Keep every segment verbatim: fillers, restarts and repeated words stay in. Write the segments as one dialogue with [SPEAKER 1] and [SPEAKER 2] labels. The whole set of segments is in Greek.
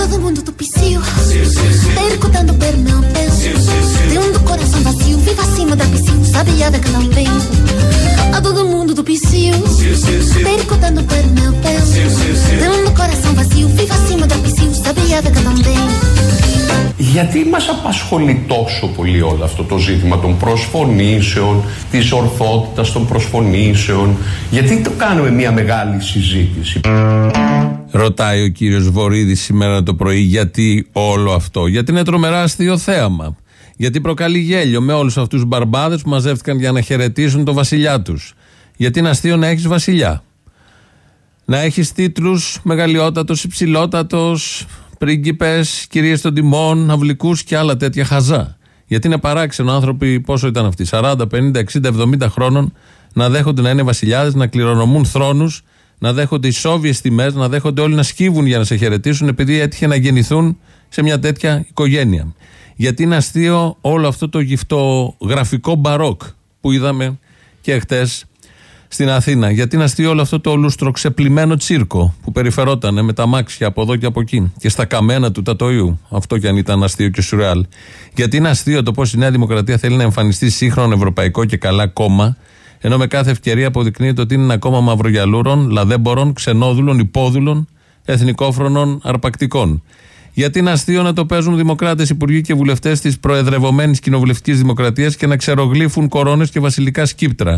[SPEAKER 1] todo mundo do psiu, percutando per meu peso, tendo coração vazio, viva acima da psiu, sabiada que não tem. A todo mundo do psiu, percutando per meu peso, tendo coração vazio, viva acima da psiu, sabiada que não tem.
[SPEAKER 2] Γιατί μας απασχολεί τόσο πολύ όλο αυτό το ζήτημα των προσφωνήσεων, της ορθότητας των προσφωνήσεων, γιατί το κάνουμε μια μεγάλη συζήτηση?
[SPEAKER 3] Ρωτάει ο κύριος Βορίδης σήμερα το πρωί γιατί όλο αυτό. Γιατί είναι τρομερά αστείο θέαμα. Γιατί προκαλεί γέλιο με όλους αυτούς τους μπαρμπάδες που μαζεύτηκαν για να χαιρετήσουν τον βασιλιά τους. Γιατί είναι αστείο να έχεις βασιλιά. Να έχεις τίτλους μεγαλειότατος, υψηλότατος, πρίγκιπες, κυρίες των τιμών, αυλικούς και άλλα τέτοια χαζά. Γιατί είναι παράξενο άνθρωποι, πόσο ήταν αυτοί, σαράντα, πενήντα, εξήντα, εβδομήντα χρόνων, να δέχονται να είναι βασιλιάδες, να κληρονομούν θρόνους, να δέχονται ισόβιες τιμές, να δέχονται όλοι να σκύβουν για να σε χαιρετήσουν, επειδή έτυχε να γεννηθούν σε μια τέτοια οικογένεια. Γιατί είναι αστείο όλο αυτό το γυφτογραφικό μπαρόκ που είδαμε και χτες στην Αθήνα. Γιατί είναι αστείο όλο αυτό το λουστροξεπλημένο τσίρκο που περιφερότανε με τα μάξια από εδώ και από εκεί και στα καμένα του Τατοϊού. Αυτό κι αν ήταν αστείο και σουρεάλ. Γιατί είναι αστείο το πώς η Νέα Δημοκρατία θέλει να εμφανιστεί σύγχρονο ευρωπαϊκό και καλά κόμμα, ενώ με κάθε ευκαιρία αποδεικνύεται ότι είναι ένα κόμμα μαυρογιαλούρων, λαδέμπορων, ξενόδουλων, υπόδουλων, εθνικόφρονων, αρπακτικών. Γιατί είναι αστείο να το παίζουν δημοκράτες, υπουργοί και βουλευτές της προεδρευομένης κοινοβουλευτικής δημοκρατίας και να ξερογλύφουν κορώνες και βασιλικά σκύπτρα.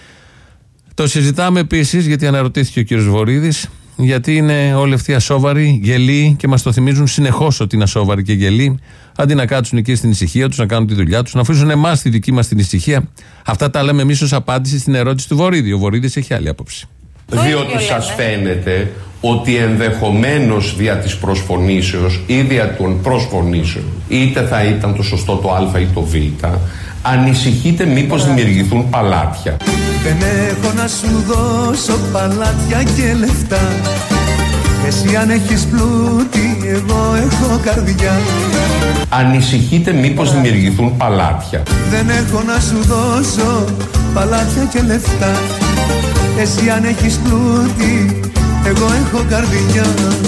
[SPEAKER 3] Το συζητάμε επίσης, γιατί αναρωτήθηκε ο κύριος Βορίδης, γιατί είναι όλοι αυτοί ασόβαροι, γελοί και μας το θυμίζουν συνεχώς ότι είναι ασόβαροι και γελοί, αντί να κάτσουν εκεί στην ησυχία τους, να κάνουν τη δουλειά τους, να αφήσουν εμάς τη δική μας την ησυχία. Αυτά τα λέμε εμείς ως απάντηση στην ερώτηση του Βορίδη. Ο Βορίδης έχει άλλη άποψη.
[SPEAKER 2] Διότι σας φαίνεται ότι ενδεχομένως δια της προσφωνήσεως ή δια των προσφωνήσεων, είτε θα ήταν το σωστό το α ή το β, ανησυχείτε μήπως δημιουργηθούν παλάτια?
[SPEAKER 4] Δεν έχω να σου δώσω παλάτια και λεφτά. Εσύ αν έχεις πλούτη, εγώ έχω καρδιά.
[SPEAKER 2] Ανησυχείτε μήπως δημιουργηθούν παλάτια?
[SPEAKER 4] Δεν έχω να σου δώσω παλάτια και λεφτά. Εσύ αν έχεις πλούτη, εγώ έχω καρδιά.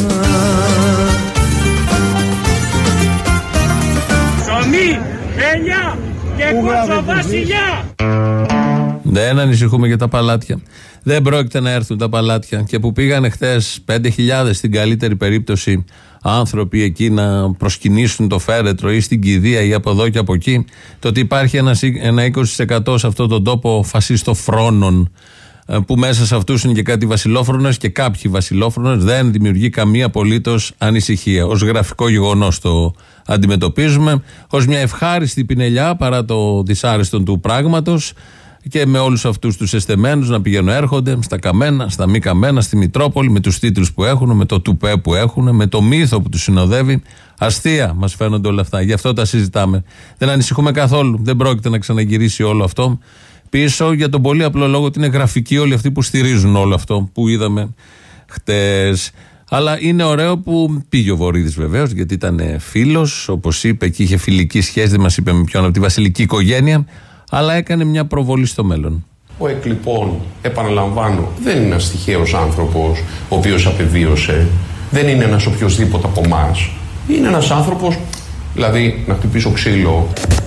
[SPEAKER 5] Ψωμί, ελιά και κότσο βασιλιά.
[SPEAKER 3] Δεν ανησυχούμε για τα παλάτια. Δεν πρόκειται να έρθουν τα παλάτια. Και που πήγανε χθες πέντε χιλιάδες στην καλύτερη περίπτωση άνθρωποι εκεί να προσκυνήσουν το φέρετρο ή στην κηδεία ή από εδώ και από εκεί, το ότι υπάρχει ένα, ένα είκοσι τοις εκατό σε αυτόν τον τόπο φασιστοφρόνων, που μέσα σε αυτούς είναι και κάτι βασιλόφρονες και κάποιοι βασιλόφρονες, δεν δημιουργεί καμία απολύτως ανησυχία. Ως γραφικό γεγονός το αντιμετωπίζουμε, ως μια ευχάριστη πινελιά παρά το δυσάρεστον του πράγματος, και με όλους αυτούς τους εστεμένους να πηγαίνουν έρχονται στα καμένα, στα μη καμένα, στη Μητρόπολη, με τους τίτλους που έχουν, με το τουπέ που έχουν, με το μύθο που τους συνοδεύει. Αστεία μας φαίνονται όλα αυτά. Γι' αυτό τα συζητάμε. Δεν ανησυχούμε καθόλου. Δεν πρόκειται να ξαναγυρίσει όλο αυτό πίσω, για τον πολύ απλό λόγο ότι είναι γραφικοί όλοι αυτοί που στηρίζουν όλο αυτό που είδαμε χτες. Αλλά είναι ωραίο που πήγε ο Βορίδης βεβαίως, γιατί ήταν φίλος, όπως είπε, και είχε φιλική σχέση, δεν μας είπε με ποιον, από τη βασιλική οικογένεια, αλλά έκανε μια προβολή στο μέλλον.
[SPEAKER 2] Ο Εκ, λοιπόν, επαναλαμβάνω, δεν είναι ένας τυχαίος άνθρωπος ο οποίος απεβίωσε, δεν είναι ένας οποιοσδήποτε από εμάς. Είναι ένας άνθρωπος, δηλαδή να χτυπήσω ξύλο,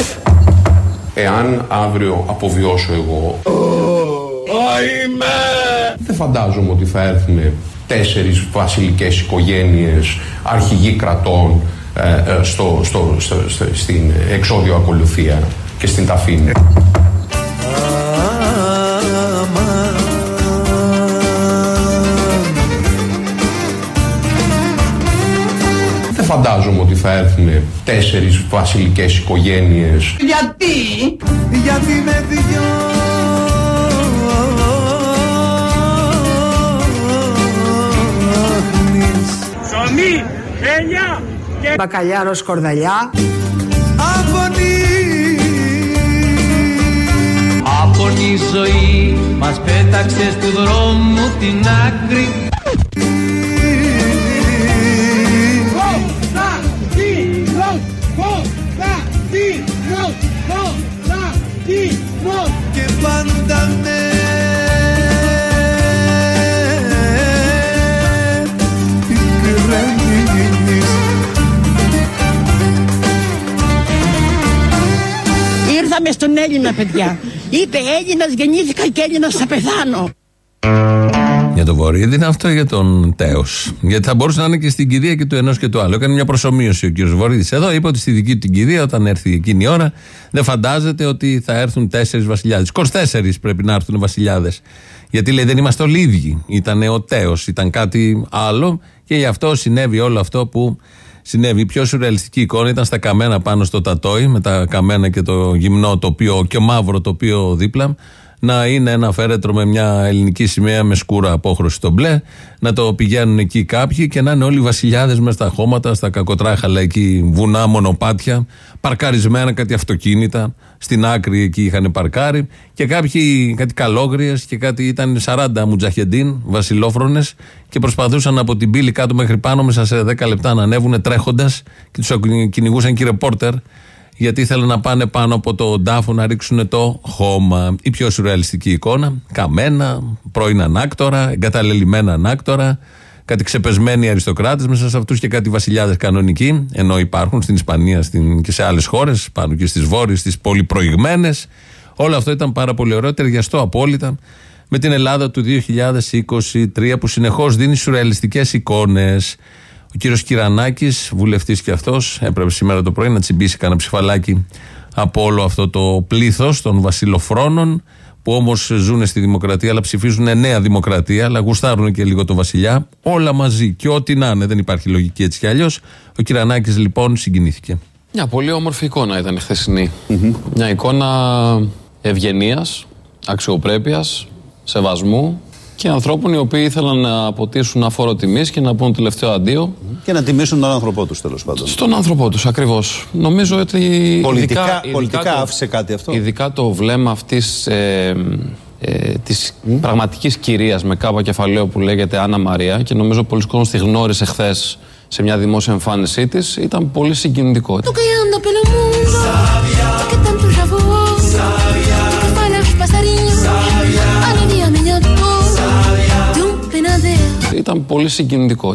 [SPEAKER 2] εάν αύριο αποβιώσω εγώ, δεν φαντάζομαι ότι θα έρθουν τέσσερις βασιλικές οικογένειες, αρχηγοί κρατών ε, ε, στο, στο, στο, στο, στην εξώδιο ακολουθία και στην ταφή. Δεν φαντάζομαι ότι θα έρθουν τέσσερις βασιλικές οικογένειες.
[SPEAKER 4] Γιατί? Γιατί με δυο
[SPEAKER 5] ψωμί, ελιά και
[SPEAKER 6] μπακαλιάρο σκορδαλιά.
[SPEAKER 4] Απονή η ζωή μας πέταξε του δρόμου την άκρη. Και πάντα με πικραίνεις
[SPEAKER 6] μιλάμε στον Έλληνα, παιδιά. Είπε Έλληνας γεννήθηκα και Έλληνας θα πεθάνω.
[SPEAKER 3] Για τον Βορύδη είναι αυτό, για τον Τέος. Γιατί θα μπορούσε να είναι και στην κηδεία και του ενός και του άλλου. Έκανε μια προσομοίωση ο κύριος Βορύδης. Εδώ είπε ότι στη δική του την κηδεία, όταν έρθει εκείνη η ώρα, δεν φαντάζεται ότι θα έρθουν τέσσερις βασιλιάδες. είκοσι τέσσερις πρέπει να έρθουν βασιλιάδες. Γιατί λέει δεν είμαστε όλοι ίδιοι. Ήταν ο Τέος, ήταν κάτι άλλο και γι' αυτό συνέβη όλο αυτό που συνέβη. Η πιο σουρεαλιστική εικόνα ήταν στα καμένα πάνω στο Τατόι, με τα καμένα και το γυμνό τοπίο και μαύρο τοπίο δίπλα. Να είναι ένα φέρετρο με μια ελληνική σημαία με σκούρα απόχρωση στο μπλε, να το πηγαίνουν εκεί κάποιοι και να είναι όλοι οι βασιλιάδες μες στα χώματα, στα κακοτράχαλα εκεί, βουνά, μονοπάτια, παρκαρισμένα κάτι αυτοκίνητα, στην άκρη εκεί είχαν παρκάρει και κάποιοι κάτι καλόγριες και κάτι ήταν σαράντα μουτζαχεντίν, βασιλόφρονες και προσπαθούσαν από την πύλη κάτω μέχρι πάνω μέσα σε δέκα λεπτά να ανέβουν τρέχοντας και τους κυνηγούσαν και ρεπόρτερ. Γιατί ήθελαν να πάνε πάνω από το τάφο να ρίξουν το χώμα. Η πιο σουρεαλιστική εικόνα. Καμένα, πρώην ανάκτορα, εγκαταλελειμμένα ανάκτορα, κάτι ξεπεσμένοι αριστοκράτες μέσα σε αυτούς και κάτι βασιλιάδες κανονικοί. Ενώ υπάρχουν στην Ισπανία στην, και σε άλλες χώρες, πάνω και στις βόρειες, στις πολυπροηγμένες. Όλο αυτό ήταν πάρα πολύ ωραίο, ταιριαστό απόλυτα με την Ελλάδα του δύο χιλιάδες είκοσι τρία που συνεχώς δίνει σουρεαλιστικές εικόνες. Ο κύριος Κυρανάκης, βουλευτής και αυτός, έπρεπε σήμερα το πρωί να τσιμπήσει κανένα ψηφαλάκι από όλο αυτό το πλήθος των βασιλοφρόνων που όμως ζουν στη δημοκρατία, αλλά ψηφίζουν νέα δημοκρατία, αλλά γουστάρουν και λίγο το βασιλιά. Όλα μαζί και ό,τι να είναι, δεν υπάρχει λογική έτσι κι αλλιώς. Ο Κυρανάκης λοιπόν συγκινήθηκε.
[SPEAKER 7] Μια πολύ όμορφη εικόνα ήταν η χθεσινή. Mm-hmm. Μια εικόνα ευγενίας, αξιοπρέπειας, σεβασμού. Και ανθρώπων οι οποίοι ήθελαν να αποτίσουν αφόρο τιμής και να πούν τελευταίο αντίο.
[SPEAKER 8] Και να τιμήσουν τον άνθρωπό τους, τέλος πάντων.
[SPEAKER 7] Στον άνθρωπό τους, ακριβώς. Νομίζω ότι.
[SPEAKER 8] Πολιτικά,
[SPEAKER 7] ειδικά,
[SPEAKER 8] πολιτικά
[SPEAKER 7] ειδικά
[SPEAKER 8] άφησε κάτι αυτό.
[SPEAKER 7] Ειδικά το βλέμμα αυτής ε, ε, της mm. πραγματικής κυρίας με κάπα κεφαλαίο που λέγεται Άννα Μαρία και νομίζω πολλοί κόσμος τη γνώρισε χθες σε μια δημόσια εμφάνισή της, ήταν πολύ συγκινητικό. Ήταν πολύ συγκινητικό.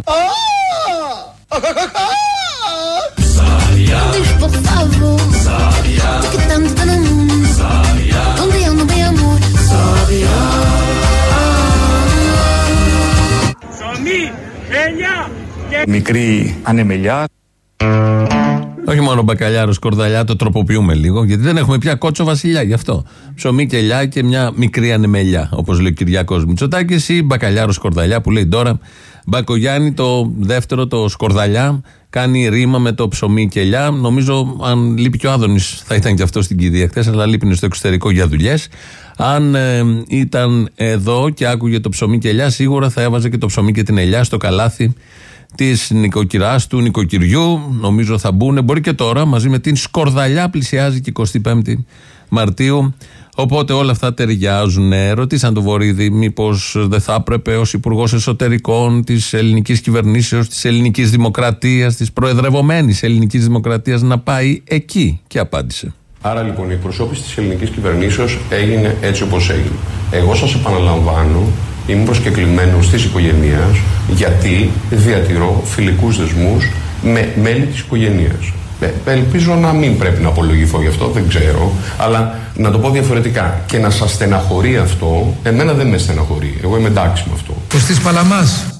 [SPEAKER 9] Μικρή ανεμελιά.
[SPEAKER 3] Όχι μόνο μπακαλιάρο σκορδαλιά, το τροποποιούμε λίγο, γιατί δεν έχουμε πια κότσο βασιλιά γι' αυτό. Ψωμί και ελιά και μια μικρή ανεμελιά, όπως λέει ο Κυριάκος Μητσοτάκης, ή μπακαλιάρο σκορδαλιά που λέει τώρα. Μπακογιάννη, το δεύτερο, το σκορδαλιά, κάνει ρήμα με το ψωμί και ελιά. Νομίζω, αν λείπει και ο Άδωνης, θα ήταν και αυτό στην κηδεία χθες, αλλά λείπει στο εξωτερικό για δουλειές. Αν ε, ήταν εδώ και άκουγε το ψωμί και ελιά, σίγουρα θα έβαζε και το ψωμί και την ελιά στο καλάθι της νοικοκυράς του νοικοκυριού. Νομίζω θα μπουν, μπορεί και τώρα, μαζί με την σκορδαλιά. Πλησιάζει και εικοστή πέμπτη Μαρτίου. Οπότε όλα αυτά ταιριάζουν. Ρωτήσαν τον Βορύδη μήπως δεν θα έπρεπε ως Υπουργός Εσωτερικών της ελληνικής κυβερνήσεως, της ελληνικής δημοκρατίας, της προεδρευομένης ελληνικής δημοκρατίας να πάει εκεί. Και απάντησε.
[SPEAKER 2] Άρα λοιπόν η εκπροσώπηση της ελληνικής κυβερνήσεως έγινε έτσι όπως έγινε. Εγώ σας επαναλαμβάνω, είμαι προσκεκλημένος της οικογένειας γιατί διατηρώ φιλικούς δεσμούς με μέλη της οικογένειας. Ε, ελπίζω να μην πρέπει να απολογηθώ γι' αυτό, δεν ξέρω, αλλά να το πω διαφορετικά. Και να σας στεναχωρεί αυτό, εμένα δεν με στεναχωρεί. Εγώ είμαι εντάξει με αυτό.
[SPEAKER 9] Κωστής Παλαμάς.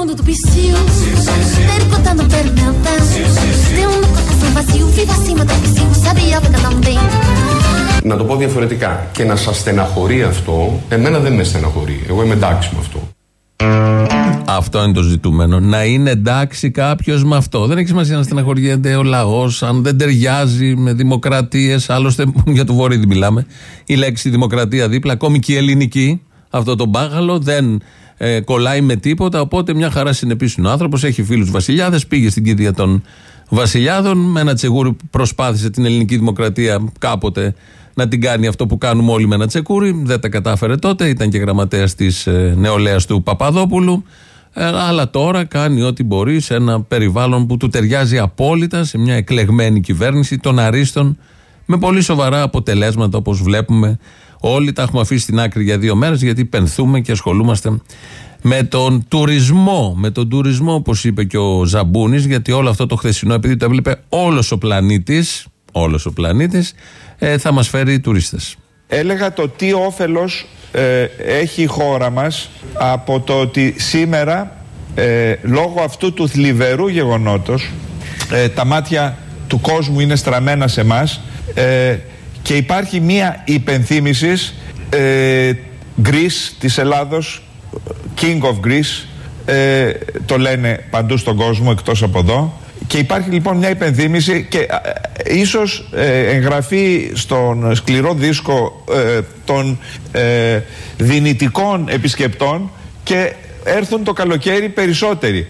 [SPEAKER 2] Να το πω διαφορετικά. Και να σας στεναχωρεί αυτό, εμένα δεν με στεναχωρεί. Εγώ είμαι εντάξει με αυτό.
[SPEAKER 3] Αυτό είναι το ζητούμενο. Να είναι εντάξει κάποιος με αυτό. Δεν έχει σημασία να στεναχωριέται ο λαός, αν δεν ταιριάζει με δημοκρατίες. Άλλωστε, για το Βορύδη μιλάμε. Η λέξη δημοκρατία δίπλα, ακόμη και η ελληνική, αυτό το μπάγαλο δεν ε, κολλάει με τίποτα. Οπότε μια χαρά συνεπής είναι ο άνθρωπος. Έχει φίλους βασιλιάδες, πήγε στην κηδεία των βασιλιάδων. Με ένα τσεγούρι που προσπάθησε την ελληνική δημοκρατία κάποτε να την κάνει αυτό που κάνουμε όλοι με ένα τσεκούρι. Δεν τα κατάφερε τότε. Ήταν και γραμματέας της ε, νεολαίας του Παπαδόπουλου. Ε, αλλά τώρα κάνει ό,τι μπορεί σε ένα περιβάλλον που του ταιριάζει απόλυτα, σε μια εκλεγμένη κυβέρνηση των αρίστων, με πολύ σοβαρά αποτελέσματα όπως βλέπουμε. Όλοι τα έχουμε αφήσει στην άκρη για δύο μέρες γιατί πενθούμε και ασχολούμαστε με τον τουρισμό. Με τον τουρισμό, όπως είπε και ο Ζαμπούνης, γιατί όλο αυτό το χθεσινό, επειδή το έβλεπε όλος ο πλανήτης, όλος ο πλανήτης, ε, θα μας φέρει τουρίστες.
[SPEAKER 10] Έλεγα το τι όφελος ε, έχει η χώρα μας από το ότι σήμερα ε, λόγω αυτού του θλιβερού γεγονότος ε, τα μάτια του κόσμου είναι στραμμένα σε μας ε, και υπάρχει μία υπενθύμηση ε, Greece της Ελλάδος, King of Greece, ε, το λένε παντού στον κόσμο εκτός από εδώ, και υπάρχει λοιπόν μια υπενθύμηση και ε, ίσως ε, εγγραφεί στον σκληρό δίσκο ε, των ε, δυνητικών επισκεπτών και έρθουν το καλοκαίρι περισσότεροι.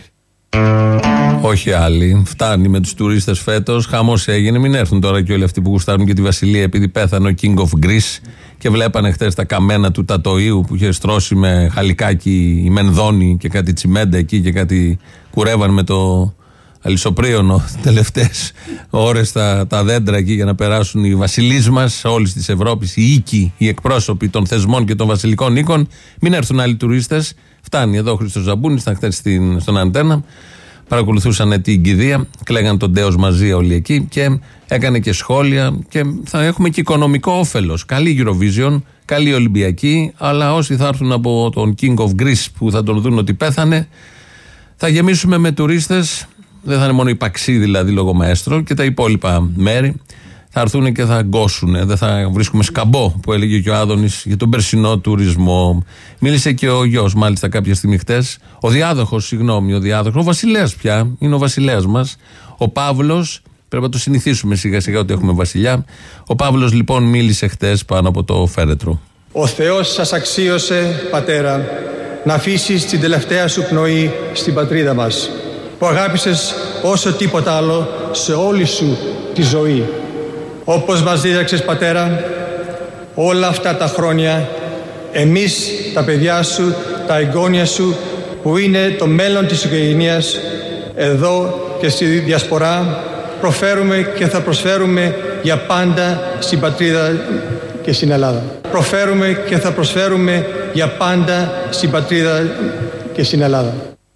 [SPEAKER 3] Όχι άλλοι. Φτάνει με τους τουρίστες φέτος. Χαμός έγινε. Μην έρθουν τώρα και όλοι αυτοί που γουστάρουν και τη Βασιλεία επειδή πέθανε ο King of Greece και βλέπανε χτες τα καμένα του Τατοΐου που είχε στρώσει με χαλικάκι η Μενδώνη και κάτι τσιμέντα εκεί και κάτι κουρεύαν με το αλυσοπρίωνο τελευταίες ώρες τα, τα δέντρα εκεί για να περάσουν οι βασιλείς μας όλης της Ευρώπης, οι οίκοι, οι εκπρόσωποι των θεσμών και των βασιλικών οίκων. Μην έρθουν άλλοι τουρίστες. Φτάνει εδώ ο Χρήστος Ζαμπούνης, ήταν χτες στον Αντένα. Παρακολουθούσαν την κηδεία, κλαίγαν τον Ντέος μαζί όλοι εκεί και έκανε και σχόλια και θα έχουμε και οικονομικό όφελος. Καλή Eurovision, καλή Ολυμπιακή, αλλά όσοι θα έρθουν από τον King of Greece που θα τον δουν ότι πέθανε, θα γεμίσουμε με τουρίστες. Δεν θα είναι μόνο η Παξί δηλαδή λόγω μαέστρο και τα υπόλοιπα μέρη. Θα έρθουν και θα γκώσουν. Δεν θα βρίσκουμε σκαμπό που έλεγε και ο Άδωνης για τον περσινό τουρισμό. Μίλησε και ο γιος μάλιστα κάποια στιγμή χτες. Ο διάδοχος, συγγνώμη, ο διάδοχος. Ο βασιλέας πια. Είναι ο βασιλέας μας. Ο Παύλος. Πρέπει να το συνηθίσουμε σιγά σιγά ότι έχουμε βασιλιά. Ο Παύλος λοιπόν μίλησε χτες πάνω από το φέρετρο.
[SPEAKER 11] Ο Θεός σας αξίωσε, πατέρα, να αφήσεις την τελευταία σου πνοή στην πατρίδα μας, που αγάπησες όσο τίποτα άλλο σε όλη σου τη ζωή. Όπως μας δίδαξες, πατέρα, όλα αυτά τα χρόνια, εμείς, τα παιδιά σου, τα εγγόνια σου, που είναι το μέλλον της οικογένειας, εδώ και στη διασπορά, προφέρουμε και θα προσφέρουμε για πάντα στην πατρίδα και στην Ελλάδα. Προφέρουμε και θα προσφέρουμε για πάντα στην πατρίδα και στην Ελλάδα.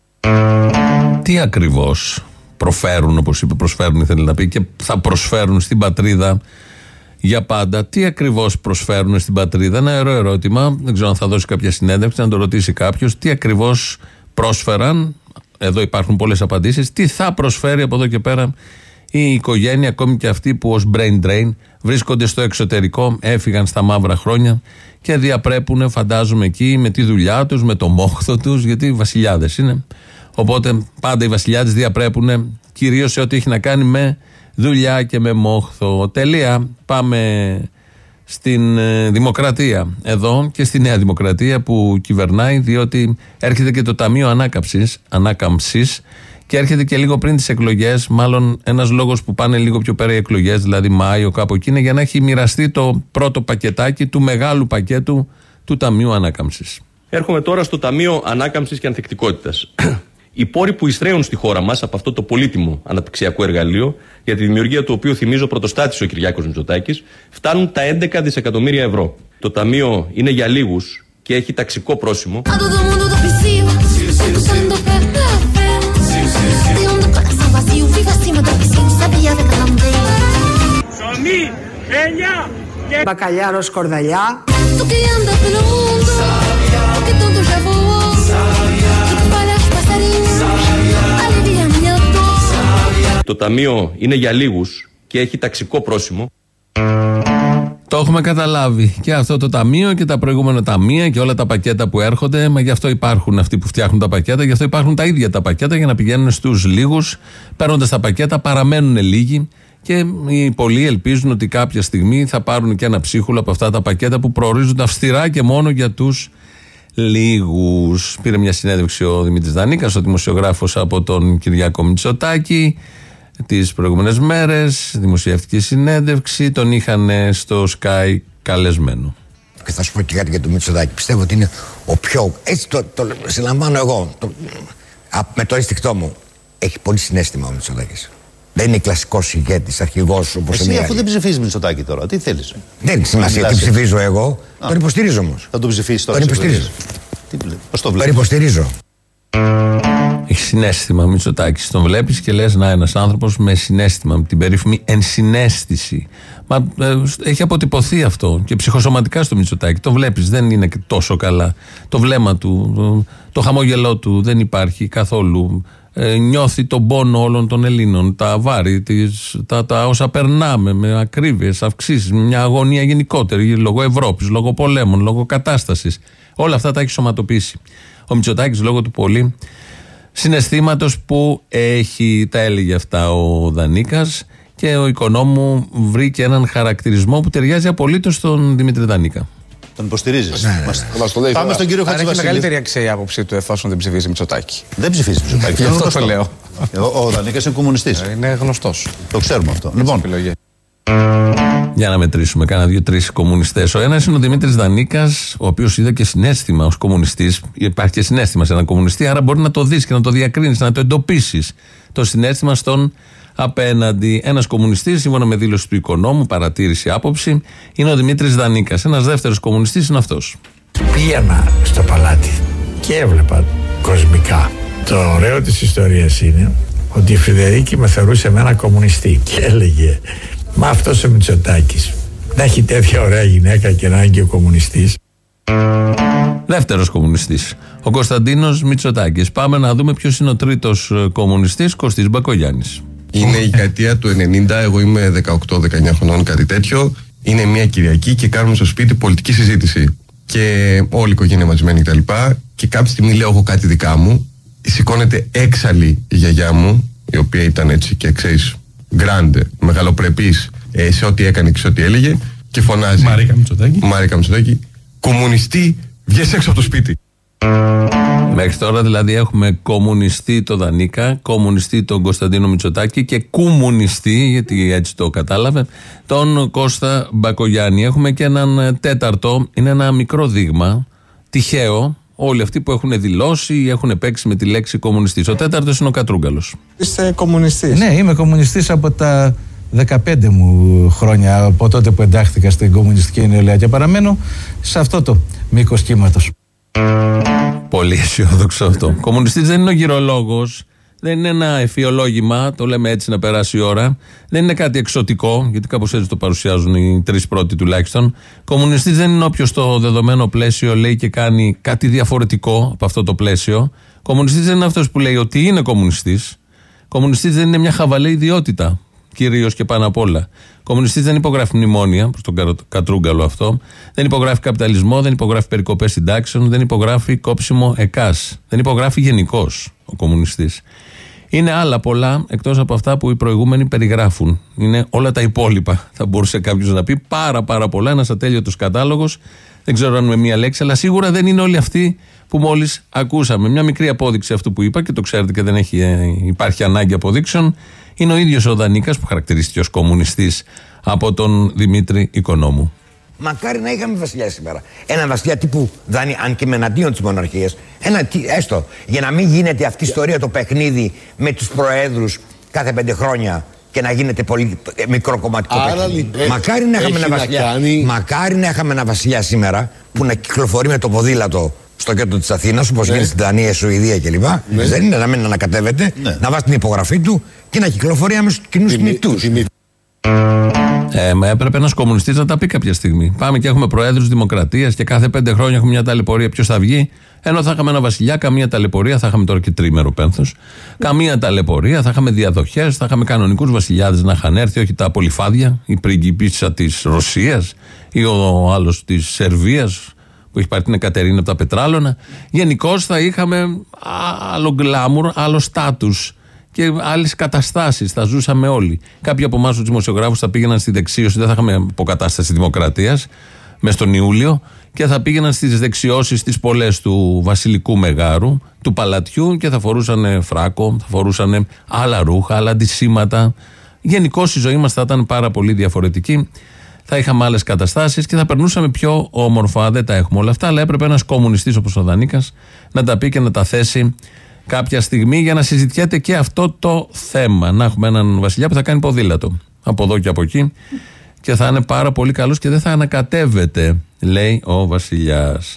[SPEAKER 3] Τι ακριβώς προφέρουν, όπως είπε, προσφέρουν ήθελε να πει, και θα προσφέρουν στην πατρίδα για πάντα? Τι ακριβώς προσφέρουν στην πατρίδα? Ένα ωραίο ερώτημα. Δεν ξέρω αν θα δώσει κάποια συνέντευξη, να το ρωτήσει κάποιος. Τι ακριβώς πρόσφεραν? Εδώ υπάρχουν πολλές απαντήσεις. Τι θα προσφέρει από εδώ και πέρα η οικογένεια, ακόμη και αυτοί που ως brain drain βρίσκονται στο εξωτερικό, έφυγαν στα μαύρα χρόνια και διαπρέπουν, φαντάζομαι, εκεί με τη δουλειά τους, με το μόχθο τους, γιατί βασιλιάδες είναι. Οπότε πάντα οι βασιλιάδες διαπρέπουν κυρίως σε ό,τι έχει να κάνει με δουλειά και με μόχθο. Τελεία. Πάμε στην ε, Δημοκρατία εδώ και στη Νέα Δημοκρατία που κυβερνάει, διότι έρχεται και το Ταμείο Ανάκαμψης, Ανάκαμψης και έρχεται και λίγο πριν τις εκλογές. Μάλλον ένας λόγος που πάνε λίγο πιο πέρα οι εκλογές, δηλαδή Μάιο κάπου εκεί, είναι για να έχει μοιραστεί το πρώτο πακετάκι του μεγάλου πακέτου του Ταμείου Ανάκαμψης.
[SPEAKER 12] Έρχομαι τώρα στο Ταμείο Ανάκαμψης και Ανθεκτικότητας. Οι πόροι που ειστραίουν στη χώρα μας από αυτό το πολύτιμο αναπτυξιακό εργαλείο, για τη δημιουργία του οποίου θυμίζω πρωτοστάτησε ο Κυριάκος Μητσοτάκης, φτάνουν τα έντεκα δισεκατομμύρια ευρώ. Το ταμείο είναι για λίγους και έχει ταξικό πρόσημο.
[SPEAKER 5] Ψωμί, χέλια και
[SPEAKER 6] μπακαλιάρο σκορδαλιά.
[SPEAKER 12] Το ταμείο είναι για λίγους και έχει ταξικό πρόσημο.
[SPEAKER 3] Το έχουμε καταλάβει. Και αυτό το ταμείο και τα προηγούμενα ταμεία και όλα τα πακέτα που έρχονται. Μα γι' αυτό υπάρχουν αυτοί που φτιάχνουν τα πακέτα, γι' αυτό υπάρχουν τα ίδια τα πακέτα για να πηγαίνουν στους λίγους. Παίρνοντας τα πακέτα, παραμένουν λίγοι. Και οι πολλοί ελπίζουν ότι κάποια στιγμή θα πάρουν και ένα ψίχουλο από αυτά τα πακέτα που προορίζονται αυστηρά και μόνο για τους λίγους. Πήρε μια συνέντευξη ο Δημήτρης Δανίκας, ο δημοσιογράφος από τον Κυριάκο Μητσοτάκη, τις προηγούμενες μέρες. Δημοσιεύτηκε συνέντευξη, τον είχαν στο Sky καλεσμένο.
[SPEAKER 13] Και θα σου πω και κάτι για τον Μητσοτάκη. Πιστεύω ότι είναι ο πιο. Έτσι το, το συλλαμβάνω εγώ. Το, με το αίσθηκτό μου. Έχει πολύ συναίσθημα ο Μητσοτάκης. Δεν είναι κλασικός ηγέτης, αρχηγός όπως είναι.
[SPEAKER 8] Εσύ, αφού δεν ψηφίζεις Μητσοτάκη τώρα, τι θέλεις?
[SPEAKER 13] Δεν έχει σημασία τι ψηφίζω εγώ. Α, τον υποστηρίζω όμως.
[SPEAKER 8] Θα τον ψηφίσεις τώρα?
[SPEAKER 13] Τον υποστηρίζω.
[SPEAKER 8] Τι, πώς το
[SPEAKER 13] βλέπεις? Τον υποστηρίζω.
[SPEAKER 3] Έχει συναίσθημα Μητσοτάκης. Τον βλέπεις και λες, να, ένας άνθρωπος με συναίσθημα, με την περίφημη ενσυναίσθηση. Μα ε, έχει αποτυπωθεί αυτό και ψυχοσωματικά στο Μητσοτάκη. Το βλέπεις, δεν είναι τόσο καλά. Το βλέμμα του, το, το χαμόγελό του δεν υπάρχει καθόλου. Ε, νιώθει τον πόνο όλων των Ελλήνων, τα βάρη, τις, τα, τα όσα περνάμε με ακρίβειες, αυξήσεις, μια αγωνία γενικότερη λόγω Ευρώπης, λόγω πολέμων, λόγω κατάστασης. Όλα αυτά τα έχει σωματοποιήσει ο Μητσοτάκης λόγω του πολύ συναισθήματος που έχει. Τα έλεγε αυτά ο Δανίκας και ο Οικονόμου βρήκε έναν χαρακτηρισμό που ταιριάζει απολύτως στον Δημήτρη Δανίκα.
[SPEAKER 8] Τον υποστηρίζεις?
[SPEAKER 14] Ναι.
[SPEAKER 8] Μας το λέει. Πάμε στον κύριο Χατζηβασίλη.
[SPEAKER 14] Έχει μεγαλύτερη αξία η άποψή του εφόσον δεν ψηφίζει Μητσοτάκη.
[SPEAKER 8] Δεν ψηφίζει Μητσοτάκη.
[SPEAKER 14] Γι' αυτό το λέω.
[SPEAKER 8] Ο, ο Δανίκας είναι κομμουνιστής.
[SPEAKER 14] Είναι γνωστός.
[SPEAKER 8] Το ξέρουμε αυτό. Λοιπόν,
[SPEAKER 3] για να μετρήσουμε κάνα δύο-τρεις κομμουνιστές. Ο ένας είναι ο Δημήτρης Δανίκας, ο οποίος είδε και συναίσθημα ως κομμουνιστής. Υπάρχει και συναίσθημα σε έναν κομμουνιστή, άρα μπορεί να το δεις και να το διακρίνεις, να το εντοπίσεις. Το συναίσθημα στον απέναντι. Ένας κομμουνιστής, σύμφωνα με δήλωση του Οικονόμου, παρατήρηση, άποψη, είναι ο Δημήτρης Δανίκας. Ένας δεύτερος κομμουνιστής είναι αυτός.
[SPEAKER 15] Πήγαινα στο παλάτι και έβλεπα κοσμικά. Το ωραίο της ιστορίας είναι ότι η Φρυδερίκη με θεωρούσε εμένα κομμουνιστή και έλεγε, μα αυτός ο Μητσοτάκης να έχει τέτοια ωραία γυναίκα και να είναι και ο κομμουνιστής.
[SPEAKER 3] Δεύτερος κομμουνιστής, ο Κωνσταντίνος Μητσοτάκης. Πάμε να δούμε ποιος είναι ο τρίτος κομμουνιστής, Κωστής Μπακογιάννης.
[SPEAKER 16] Είναι η δεκαετία του ενενήντα, εγώ είμαι δεκαοκτώ δεκαεννιά χρονών, κάτι τέτοιο. Είναι μια Κυριακή και κάνουμε στο σπίτι πολιτική συζήτηση. Και όλη η οικογένεια μαζεμένη κτλ. Και, και κάποια στιγμή λέω εγώ κάτι δικά μου. Σηκώνεται έξαλλη η γιαγιά μου, η οποία ήταν έτσι και ξέρεις, γκράντε, μεγαλοπρεπής ε, σε ό,τι έκανε και σε ό,τι έλεγε. Και φωνάζει.
[SPEAKER 17] Μαρίκα Μητσοτάκη.
[SPEAKER 16] Μαρίκα Μητσοτάκη. Κομμουνιστή, βγες έξω από το σπίτι.
[SPEAKER 3] Μέχρι τώρα δηλαδή έχουμε κομμουνιστή το Δανίκα, κομμουνιστή τον Κωνσταντίνο Μητσοτάκη και κομμουνιστή, γιατί έτσι το κατάλαβε, τον Κώστα Μπακογιάννη. Έχουμε και έναν τέταρτο, είναι ένα μικρό δείγμα, τυχαίο, όλοι αυτοί που έχουν δηλώσει ή έχουν παίξει με τη λέξη κομμουνιστής. Ο τέταρτος είναι ο Κατρούγκαλος.
[SPEAKER 14] Είστε κομμουνιστής?
[SPEAKER 18] Ναι, είμαι κομμουνιστής από τα δεκαπέντε μου χρόνια, από τότε που εντάχθηκα στην κομμουνιστική νεολαία και παραμένω σε αυτό το μήκος κύματος.
[SPEAKER 3] Πολύ αισιόδοξο αυτό. Κομμουνιστής δεν είναι ο γυρολόγος, δεν είναι ένα εφιολόγημα, το λέμε έτσι να περάσει η ώρα. Δεν είναι κάτι εξωτικό, γιατί κάπως έτσι το παρουσιάζουν οι τρεις πρώτοι τουλάχιστον. Κομμουνιστής δεν είναι όποιος στο δεδομένο πλαίσιο λέει και κάνει κάτι διαφορετικό από αυτό το πλαίσιο. Κομμουνιστής δεν είναι αυτός που λέει ότι είναι κομμουνιστής. Κομμουνιστής δεν είναι μια χαβαλέ ιδιότητα, κυρίως και πάνω απ' όλα. Κομμουνιστής δεν υπογράφει μνημόνια, προς τον Κατρούγκαλο αυτό. Δεν υπογράφει καπιταλισμό, δεν υπογράφει περικοπές συντάξεων, δεν υπογράφει κόψιμο ΕΚΑΣ. Δεν υπογράφει γενικώς ο κομμουνιστής. Είναι άλλα πολλά εκτός από αυτά που οι προηγούμενοι περιγράφουν. Είναι όλα τα υπόλοιπα. Θα μπορούσε κάποιος να πει πάρα πάρα πολλά, ένας ατέλειωτος κατάλογος. Δεν ξέρω αν με μία λέξη, αλλά σίγουρα δεν είναι όλοι αυτοί που μόλις ακούσαμε. Μια μικρή απόδειξη αυτού που είπα και το ξέρετε και δεν έχει, ε, υπάρχει ανάγκη αποδείξεων. Είναι ο ίδιος ο Δανίκας που χαρακτηρίστηκε ως κομμουνιστής από τον Δημήτρη Οικονόμου.
[SPEAKER 13] Μακάρι να είχαμε βασιλιά σήμερα. Ένα βασιλιά τύπου Δανή, αν και με εναντίον της μοναρχίας. Ένα, έστω, για να μην γίνεται αυτή η ιστορία το παιχνίδι με τους προέδρους κάθε πέντε χρόνια και να γίνεται πολύ μικροκομματικό παιχνίδι. Ε, μακάρι, να είχαμε ένα βασιλιά, κάνει... μακάρι να είχαμε ένα βασιλιά σήμερα που να κυκλοφορεί με το ποδήλατο στο κέντρο της Αθήνας, όπως ναι. γίνεται στην Δανία, Σουηδία κλπ. Ναι. Δεν είναι να μην ανακατεύεται, ναι. να βάζει την υπογραφή του και να κυκλοφορεί άμεσα στους κοινούς κινητούς.
[SPEAKER 3] Ε, μα έπρεπε ένας κομμουνιστής να τα πει κάποια στιγμή. Πάμε και έχουμε προέδρους δημοκρατίας και κάθε πέντε χρόνια έχουμε μια ταλαιπωρία. Ποιος θα βγει? Ενώ θα είχαμε ένα βασιλιά, καμία ταλαιπωρία, θα είχαμε τώρα και τρίμερο πένθος. Καμία ταλαιπωρία, θα είχαμε διαδοχές, θα είχαμε κανονικούς βασιλιάδες να είχαν έρθει, όχι τα πολυφάδια, η πριγκιπίσσα της Ρωσίας ή ο άλλος της Σερβίας που έχει πάρει την Εκατερίνη από τα πετράλωνα. Γενικώς θα είχαμε άλλο γκλάμουρ, άλλο στάτους και άλλες καταστάσεις. Θα ζούσαμε όλοι. Κάποιοι από εμάς τους δημοσιογράφους θα πήγαιναν στη δεξίωση, δεν θα είχαμε αποκατάσταση δημοκρατίας μες τον Ιούλιο, και θα πήγαιναν στις δεξιώσεις τις πολλές του βασιλικού μεγάρου, του παλατιού, και θα φορούσαν φράκο, θα φορούσαν άλλα ρούχα, άλλα αντισήματα. Γενικώς η ζωή μας θα ήταν πάρα πολύ διαφορετική. Θα είχαμε άλλες καταστάσεις και θα περνούσαμε πιο όμορφα. Δεν τα έχουμε όλα αυτά, αλλά έπρεπε ένας κομμουνιστής όπως ο Δανίκας να τα πει και να τα θέσει κάποια στιγμή για να συζητιέται και αυτό το θέμα. Να έχουμε έναν βασιλιά που θα κάνει ποδήλατο από εδώ και από εκεί και θα είναι πάρα πολύ καλός και δεν θα ανακατεύεται, λέει ο βασιλιάς.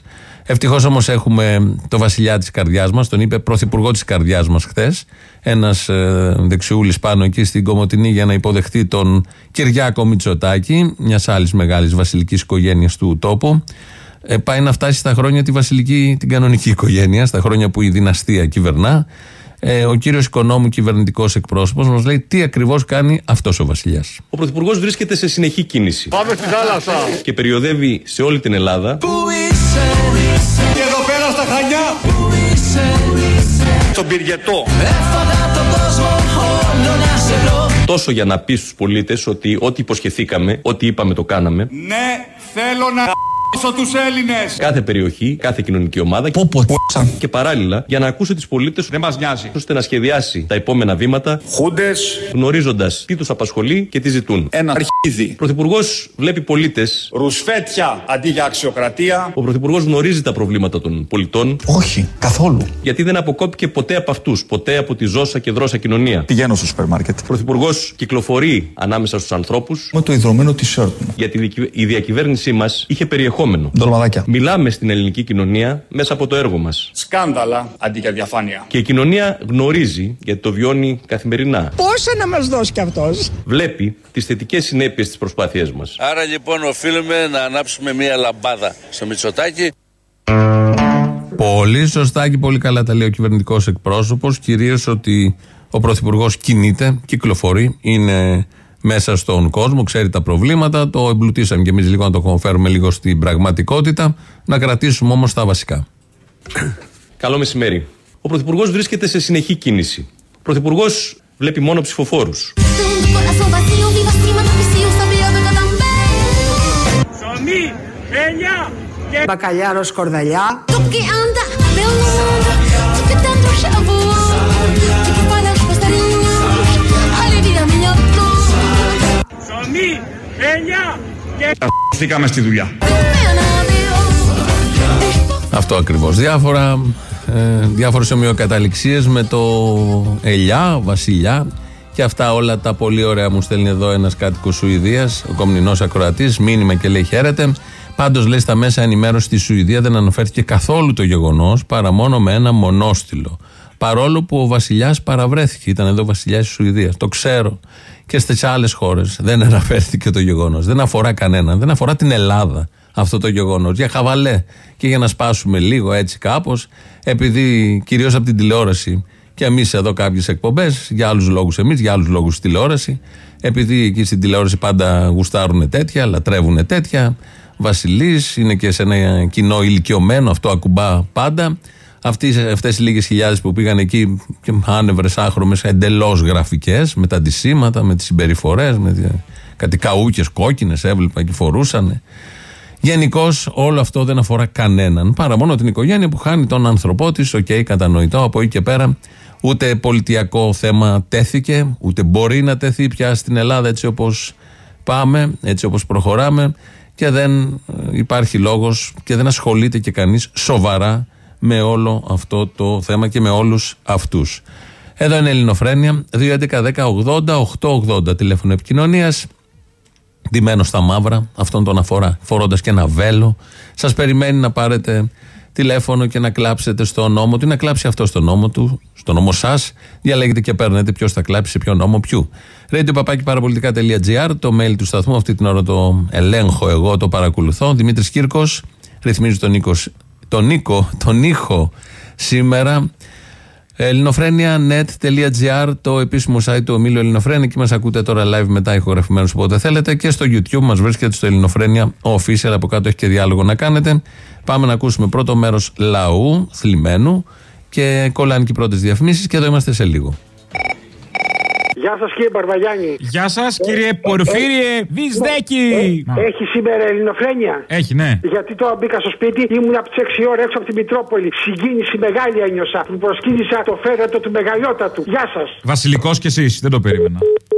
[SPEAKER 3] Ευτυχώς όμως έχουμε το βασιλιά της καρδιάς μας, τον είπε πρωθυπουργό της καρδιάς μας χθες, ένας ε, δεξιούλης πάνω εκεί στην Κομοτηνή για να υποδεχτεί τον Κυριάκο Μητσοτάκη, μιας άλλης μεγάλης βασιλικής οικογένειας του τόπου. Ε, πάει να φτάσει στα χρόνια τη βασιλική, την κανονική οικογένεια, στα χρόνια που η δυναστεία κυβερνά. Ε, ο κύριος Οικονόμου, κυβερνητικός εκπρόσωπος, μας λέει τι ακριβώς κάνει αυτός ο βασιλιάς.
[SPEAKER 12] Ο πρωθυπουργός βρίσκεται σε συνεχή κίνηση.
[SPEAKER 5] Πάμε στη θάλασσα.
[SPEAKER 12] Και περιοδεύει σε όλη την Ελλάδα.
[SPEAKER 5] Πού είσαι, και εδώ πέρα στα Χανιά. Πού είσαι, στον Πυργετό. Έφαγα τον κόσμο όλο να σε βρω.
[SPEAKER 12] Τόσο για να πει στους πολίτες ότι ό,τι υποσχεθήκαμε, ό,τι είπαμε το κάναμε.
[SPEAKER 5] Ναι, θέλω να τους Έλληνες.
[SPEAKER 12] Κάθε περιοχή, κάθε κοινωνική ομάδα.
[SPEAKER 14] Πω, πω, πω.
[SPEAKER 12] Και παράλληλα για να ακούσει τις πολίτες.
[SPEAKER 5] Δεν μας νοιάζει.
[SPEAKER 12] Ώστε να σχεδιάσει τα επόμενα βήματα.
[SPEAKER 5] Χούντες.
[SPEAKER 12] Γνωρίζοντας τι τους απασχολεί και τι ζητούν.
[SPEAKER 5] Ένα αρχίδι.
[SPEAKER 12] Ο Πρωθυπουργός βλέπει πολίτες.
[SPEAKER 5] Ρουσφέτια αντί για αξιοκρατία.
[SPEAKER 12] Ο Πρωθυπουργός γνωρίζει τα προβλήματα των πολιτών.
[SPEAKER 14] Όχι, καθόλου.
[SPEAKER 12] Γιατί δεν αποκόπηκε ποτέ από αυτούς. Ποτέ από τη ζώσα και δρώσα κοινωνία.
[SPEAKER 14] Πηγαίνω στο σούπερ μάρκετ.
[SPEAKER 12] Ο Πρωθυπουργός κυκλοφορεί ανάμεσα στους ανθρώπους.
[SPEAKER 14] Με το ιδρωμένο t-shirt μου.
[SPEAKER 12] Γιατί η διακυβέρνησή μας είχε περιεχόμενο.
[SPEAKER 14] Ντολμαδάκια.
[SPEAKER 12] Μιλάμε στην ελληνική κοινωνία μέσα από το έργο μας.
[SPEAKER 5] Σκάνδαλα αντί για διαφάνεια.
[SPEAKER 12] Και η κοινωνία γνωρίζει, γιατί το βιώνει καθημερινά.
[SPEAKER 6] Πόσα να μας δώσει κι αυτός.
[SPEAKER 12] Βλέπει τις θετικές συνέπειες της προσπάθειάς μας.
[SPEAKER 17] Άρα λοιπόν οφείλουμε να ανάψουμε μία λαμπάδα στο Μητσοτάκη.
[SPEAKER 3] Πολύ σωστά και πολύ καλά τα λέει ο κυβερνητικός εκπρόσωπος. Κυρίως ότι ο πρωθυπουργός κινείται, κυκλοφορεί, είναι μέσα στον κόσμο, ξέρει τα προβλήματα. Το εμπλουτίσαμε κι εμείς λίγο να το φέρουμε λίγο στην πραγματικότητα. Να κρατήσουμε όμως τα βασικά.
[SPEAKER 12] Καλό μεσημέρι. Ο πρωθυπουργός βρίσκεται σε συνεχή κίνηση. Ο πρωθυπουργός βλέπει μόνο ψηφοφόρους.
[SPEAKER 5] Ψωμί, ελιά και
[SPEAKER 6] μπακαλιάρο σκορδαλιά.
[SPEAKER 5] Ψωμί, ελιά και στήκαμε στη δουλειά.
[SPEAKER 3] Αυτό ακριβώς. Διάφορα, ε, διάφορες ομοιοκαταληξίες με το ελιά, βασιλιά και αυτά όλα τα πολύ ωραία. Μου στέλνει εδώ ένας κάτοικος Σουηδίας, ο κομνηνός ακροατής, μήνυμα και λέει χαίρετε. Πάντως λέει στα μέσα ενημέρωση στη Σουηδία δεν αναφέρθηκε καθόλου το γεγονός παρά μόνο με ένα μονόστιλο. Παρόλο που ο βασιλιάς παραβρέθηκε, ήταν εδώ ο βασιλιάς της Σουηδίας. Το ξέρω. Και στις άλλες χώρες δεν αναφέρθηκε το γεγονός. Δεν αφορά κανέναν. Δεν αφορά την Ελλάδα αυτό το γεγονός. Για χαβαλέ και για να σπάσουμε λίγο έτσι κάπως, επειδή κυρίως από την τηλεόραση και εμείς εδώ κάποιες εκπομπές, για άλλους λόγους εμείς, για άλλους λόγους τηλεόραση, επειδή εκεί στην τηλεόραση πάντα γουστάρουν τέτοια, λατρεύουν τέτοια. Βασιλής είναι και σε ένα κοινό ηλικιωμένο, αυτό ακουμπά πάντα. Αυτές, αυτές οι λίγες χιλιάδες που πήγαν εκεί και άνευρες άχρωμες εντελώς γραφικές, με τα αντισήματα, με τις συμπεριφορές, με κάτι καούκες κόκκινες έβλεπα και φορούσαν. Γενικώς όλο αυτό δεν αφορά κανέναν, παρά μόνο την οικογένεια που χάνει τον άνθρωπό της. Οκ, okay, κατανοητό. Από εκεί και πέρα ούτε πολιτιακό θέμα τέθηκε, ούτε μπορεί να τεθεί πια στην Ελλάδα έτσι όπως πάμε, έτσι όπως προχωράμε, και δεν υπάρχει λόγος και δεν ασχολείται και κανείς σοβαρά με όλο αυτό το θέμα και με όλους αυτούς. Εδώ είναι Ελληνοφρένεια, δύο έντεκα δέκα ογδόντα οκτακόσια ογδόντα τηλέφωνο επικοινωνίας. Ντυμένος στα μαύρα, αυτόν τον αφορά, φορώντας και ένα βέλο. Σας περιμένει να πάρετε τηλέφωνο και να κλάψετε στο νόμο του ή να κλάψει αυτό στο νόμο του, στο νόμο σας. Διαλέγετε και παίρνετε ποιος θα κλάψει σε ποιο νόμο ποιου. radio παπάκι παραπολιτικά τελεία τζι άρ, το mail του σταθμού. Αυτή την ώρα το ελέγχω εγώ, το παρακολουθώ. Δημήτρης Κύρκος ρυθμίζει τον Νίκο, τον Νίκο, τον ήχο σήμερα. ελληνοφρένια τελεία νετ τελεία τζι άρ, το επίσημο site του ομίλου Ελληνοφρένια. Εκεί μας ακούτε τώρα live μετά ηχογραφημένους όποτε θέλετε. Και στο YouTube μας βρίσκεται στο Ελληνοφρένια Official. Από κάτω έχει και διάλογο να κάνετε. Πάμε να ακούσουμε πρώτο μέρος λαού, θλιμμένου, και κολλάνε και οι πρώτες διαφημίσεις. Και εδώ είμαστε σε λίγο.
[SPEAKER 19] Γεια σας κύριε Μπαρβαγιάννη.
[SPEAKER 20] Γεια σας κύριε Πορφύριε Βυσδέκη.
[SPEAKER 19] Έχει σήμερα Ελληνοφρένεια?
[SPEAKER 20] Έχει, ναι.
[SPEAKER 19] Γιατί τώρα μπήκα στο σπίτι, ήμουν από τις έξι ώρα έξω από την Μητρόπολη. Συγκίνηση μεγάλη ένιωσα που προσκύνησα το φέρατο του μεγαλειότατου. Γεια σας.
[SPEAKER 20] Βασιλικός κι εσείς, δεν το περίμενα.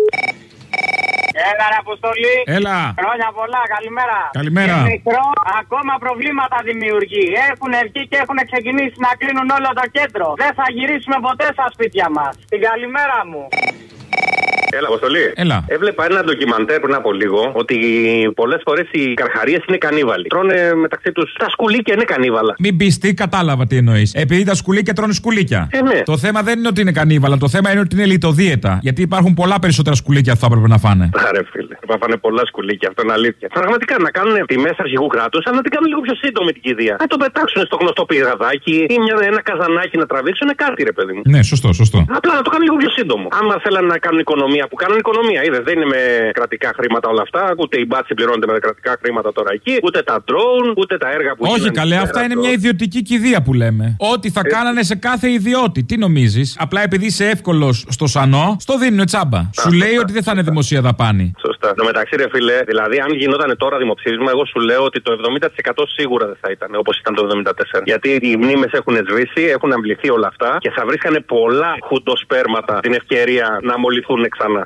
[SPEAKER 21] Έλα ρε Αποστολή.
[SPEAKER 20] Έλα.
[SPEAKER 21] Χρόνια πολλά, καλημέρα.
[SPEAKER 20] Καλημέρα.
[SPEAKER 21] Και μικρό, ακόμα προβλήματα δημιουργεί. Έχουν βγει και έχουν ξεκινήσει να κλείνουν όλο το κέντρο. Δεν θα γυρίσουμε ποτέ στα σπίτια μας. Την καλημέρα μου.
[SPEAKER 1] Έλα, Αποστολή.
[SPEAKER 20] Έλα.
[SPEAKER 1] Έβλεπα ένα ντοκιμαντέρ πριν από λίγο ότι πολλές φορές οι καρχαρίες είναι κανίβαλοι. Τρώνε μεταξύ τους. Τα σκουλίκια είναι κανίβαλα.
[SPEAKER 20] Μην πεις τι, κατάλαβα τι εννοείς. Επειδή τα σκουλίκια τρώνε σκουλίκια.
[SPEAKER 1] Ε, ναι.
[SPEAKER 20] Το θέμα δεν είναι ότι είναι κανίβαλα. Το θέμα είναι ότι είναι λιτοδίαιτα. Γιατί υπάρχουν πολλά περισσότερα σκουλίκια που θα έπρεπε να φάνε.
[SPEAKER 1] Άρε φίλε. Θα φάνε πολλά σκουλίκια, αυτό είναι αλήθεια. Πραγματικά να κάνουν τιμές αρχηγού κράτους, αλλά να την κάνουν λίγο πιο σύντομη την κηδεία. Να το πετάξουν στο γνωστό πηγαδάκι ή μια, ένα καζανάκι να τραβήξουν κάτι, ρε παιδί μου.
[SPEAKER 20] Ναι, σωστό, σωστό.
[SPEAKER 1] Απλά να το κάνουν λίγο πιο σύντομο. Άμα θέλανε να κάνουν οικονομία, που κάνουν οικονομία, είδε, δεν είναι με κρατικά χρήματα όλα αυτά, ούτε οι μπάτσοι πληρώνονται με κρατικά χρήματα τώρα εκεί, ούτε τα drone, ούτε τα έργα που
[SPEAKER 20] όχι καλέ, αυτά είναι μια ιδιωτική κηδεία που λέμε. Ό,τι θα ε... κάνανε σε κάθε ιδιώτη. Τι νομίζεις, απλά επειδή είσαι εύκολος στο σανό, στο δίνουν τσάμπα. Α, σου λέει ότι δεν θα είναι δημοσία δαπάνη.
[SPEAKER 1] Σωστά. Το μεταξύ, ρε φίλε, δηλαδή αν γινόταν τώρα δημοψήφισμα, εγώ σου λέω ότι το εβδομήντα τοις εκατό σίγουρα δεν θα ήταν όπως ήταν το εβδομήντα τέσσερα. Γιατί οι μνήμες έχουν σβήσει, έχουν αμβληθεί όλα αυτά και θα βρίσκανε πολλά χουντοσπέρματα την ευκαιρία να μολυθούν ξανά.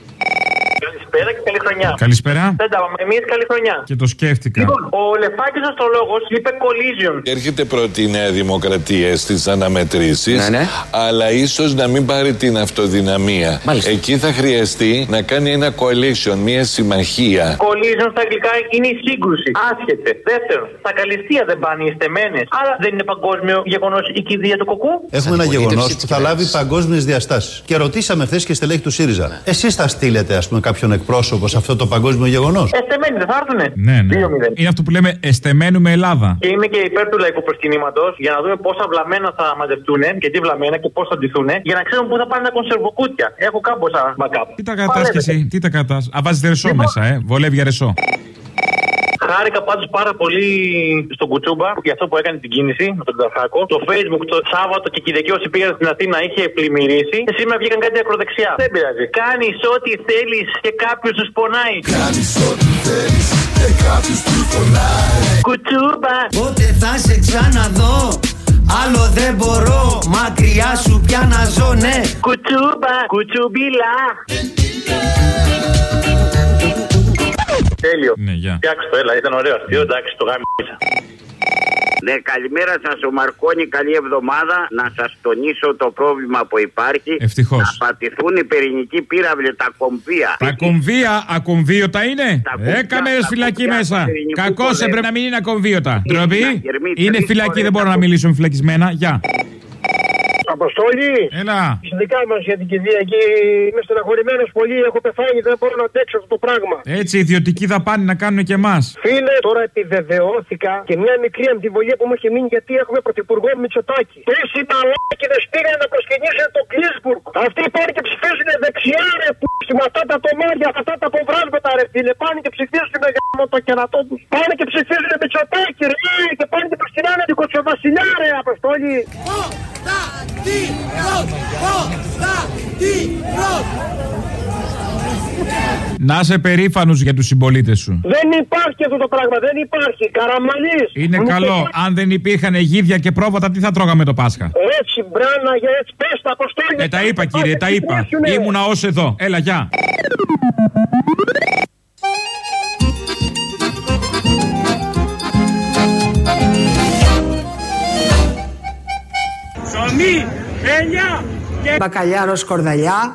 [SPEAKER 1] Καλησπέρα και καλή χρονιά.
[SPEAKER 20] Καλησπέρα.
[SPEAKER 1] Δεν τα πάμε εμείς, καλή χρονιά.
[SPEAKER 20] Και το σκέφτηκα.
[SPEAKER 1] Λοιπόν, ο Λεφάκης Αστρολόγος είπε collision.
[SPEAKER 22] Έρχεται πρώτη η Νέα Δημοκρατία στις αναμετρήσεις, ναι, ναι. αλλά ίσως να μην πάρει την αυτοδυναμία. Μάλιστα. Εκεί θα χρειαστεί να κάνει ένα coalition, μια συμμαχία.
[SPEAKER 1] Collision στα αγγλικά είναι η σύγκρουση. Άσχετε. Δεύτερον, στα Καλυστία δεν πάνε οι στεμένες. Άρα δεν είναι παγκόσμιο γεγονός η κηδεία του Κοκκού.
[SPEAKER 8] Έχουμε ένα γεγονός που θα λάβει παγκόσμιες διαστάσεις. Και ρωτήσαμε χθες και στελέχη του ΣΥΡΙΖΑ. Εσείς θα στείλετε, ας πούμε, κάποιον εκπρόσωπο σε αυτό το παγκόσμιο γεγονός.
[SPEAKER 1] Εστεμένοι δεν θα έρθουνε.
[SPEAKER 20] Ναι, ναι. Είναι αυτό που λέμε εστεμένουμε Ελλάδα.
[SPEAKER 1] Και είμαι και υπέρ του λαϊκού προσκυνήματος για να δούμε πόσα βλαμμένα θα μαζευτούν και τι βλαμμένα και πώς θα ντυθούν για να ξέρουμε πού θα πάνε τα κονσερβοκούτια. Έχω κάμποσα backup.
[SPEAKER 20] Τι τα κρατάς κι εσύ, τι τα κρατάς. Α, βάζεις ρεσό μέσα, ε. Βολεύει για ρεσό.
[SPEAKER 1] Χάρηκα πάντως πάρα πολύ στον Κουτσούμπα για αυτό που έκανε την κίνηση με τον Ταρχάκο. Το Facebook το Σάββατο και Κυριακή όσοι πήγαν στην Αθήνα είχε πλημμυρίσει. Και σήμερα βγήκαν κάτι ακροδεξιά. Δεν πειράζει. Κάνεις ό,τι θέλεις και κάποιος τους πονάει. Κάνεις ό,τι θέλεις και κάποιος τους πονάει. Κουτσούμπα.
[SPEAKER 23] Πότε θα σε ξαναδώ. Άλλο δεν μπορώ. Μακριά σου πια να ζω, ναι.
[SPEAKER 1] Κουτσούμπα. Κουτσουμπίλα. Τέλειο.
[SPEAKER 20] Ναι, γεια.
[SPEAKER 1] Φτιάξτε το, έλα, ήταν ωραίο αστείο, εντάξει, το γάμισα.
[SPEAKER 24] Ναι, καλημέρα σας ο Μαρκόνη, καλή εβδομάδα. Να σας τονίσω το πρόβλημα που υπάρχει.
[SPEAKER 20] Ευτυχώς.
[SPEAKER 24] Να πατηθούν οι πυρηνικοί πύραυλοι, τα κομβία.
[SPEAKER 20] Τα κομβία, ακομβίωτα είναι. Έκαμε φυλακή μέσα. Κακώς έπρεπε να μην είναι ακομβίωτα. Ντροπή. Είναι φυλακή, δεν μπορώ να μιλήσω με φυλακισμένα. Γεια.
[SPEAKER 19] Αποστόλη!
[SPEAKER 20] Έλα!
[SPEAKER 19] Στην δικά μας για την κηδεία εκεί είμαι στεναχωρημένος πολύ. Έχω πεθάνει, δεν μπορώ να αντέξω αυτό το πράγμα.
[SPEAKER 20] Έτσι, ιδιωτική δαπάνη να κάνουν και εμάς.
[SPEAKER 19] Φίλε, τώρα επιβεβαιώθηκα και μια μικρή αμφιβολία που μου έχει μείνει γιατί έχουμε πρωθυπουργό Μητσοτάκη. Τόσοι μαλάκιδες πήγαν να προσκυνήσουν το Κλίσμπουργκ. Αυτοί πάνε και ψηφίζουν δεξιά, ρε που με αυτά τα τομάρια, αυτά τα ποβράσματα, ρε φίλε. Πάνε και ψηφίζουν με γάμο το κερατό του. Πάνε και ψηφίζουν Μητσοτάκη, ρε. Και πάνε και προσκυνάνε την Κοτσοβασιλιά, ρε Αποστόλη.
[SPEAKER 20] Να είσαι περήφανος για τους συμπολίτες σου.
[SPEAKER 19] Δεν υπάρχει αυτό το πράγμα, δεν υπάρχει. Καραμαλής.
[SPEAKER 20] Είναι Μου καλό. Και... Αν δεν υπήρχαν γίδια και πρόβατα, τι θα τρώγαμε το Πάσχα.
[SPEAKER 19] Έτσι, μπράνα, για έτσι, πες τα Αποστόλη.
[SPEAKER 20] Ε, τα είπα, κύριε, τα είπα. Ήμουνα ως εδώ. Έλα, γεια.
[SPEAKER 19] Ψωμί, ελιά και...
[SPEAKER 23] Μπακαλιάρος Κορδαλιά.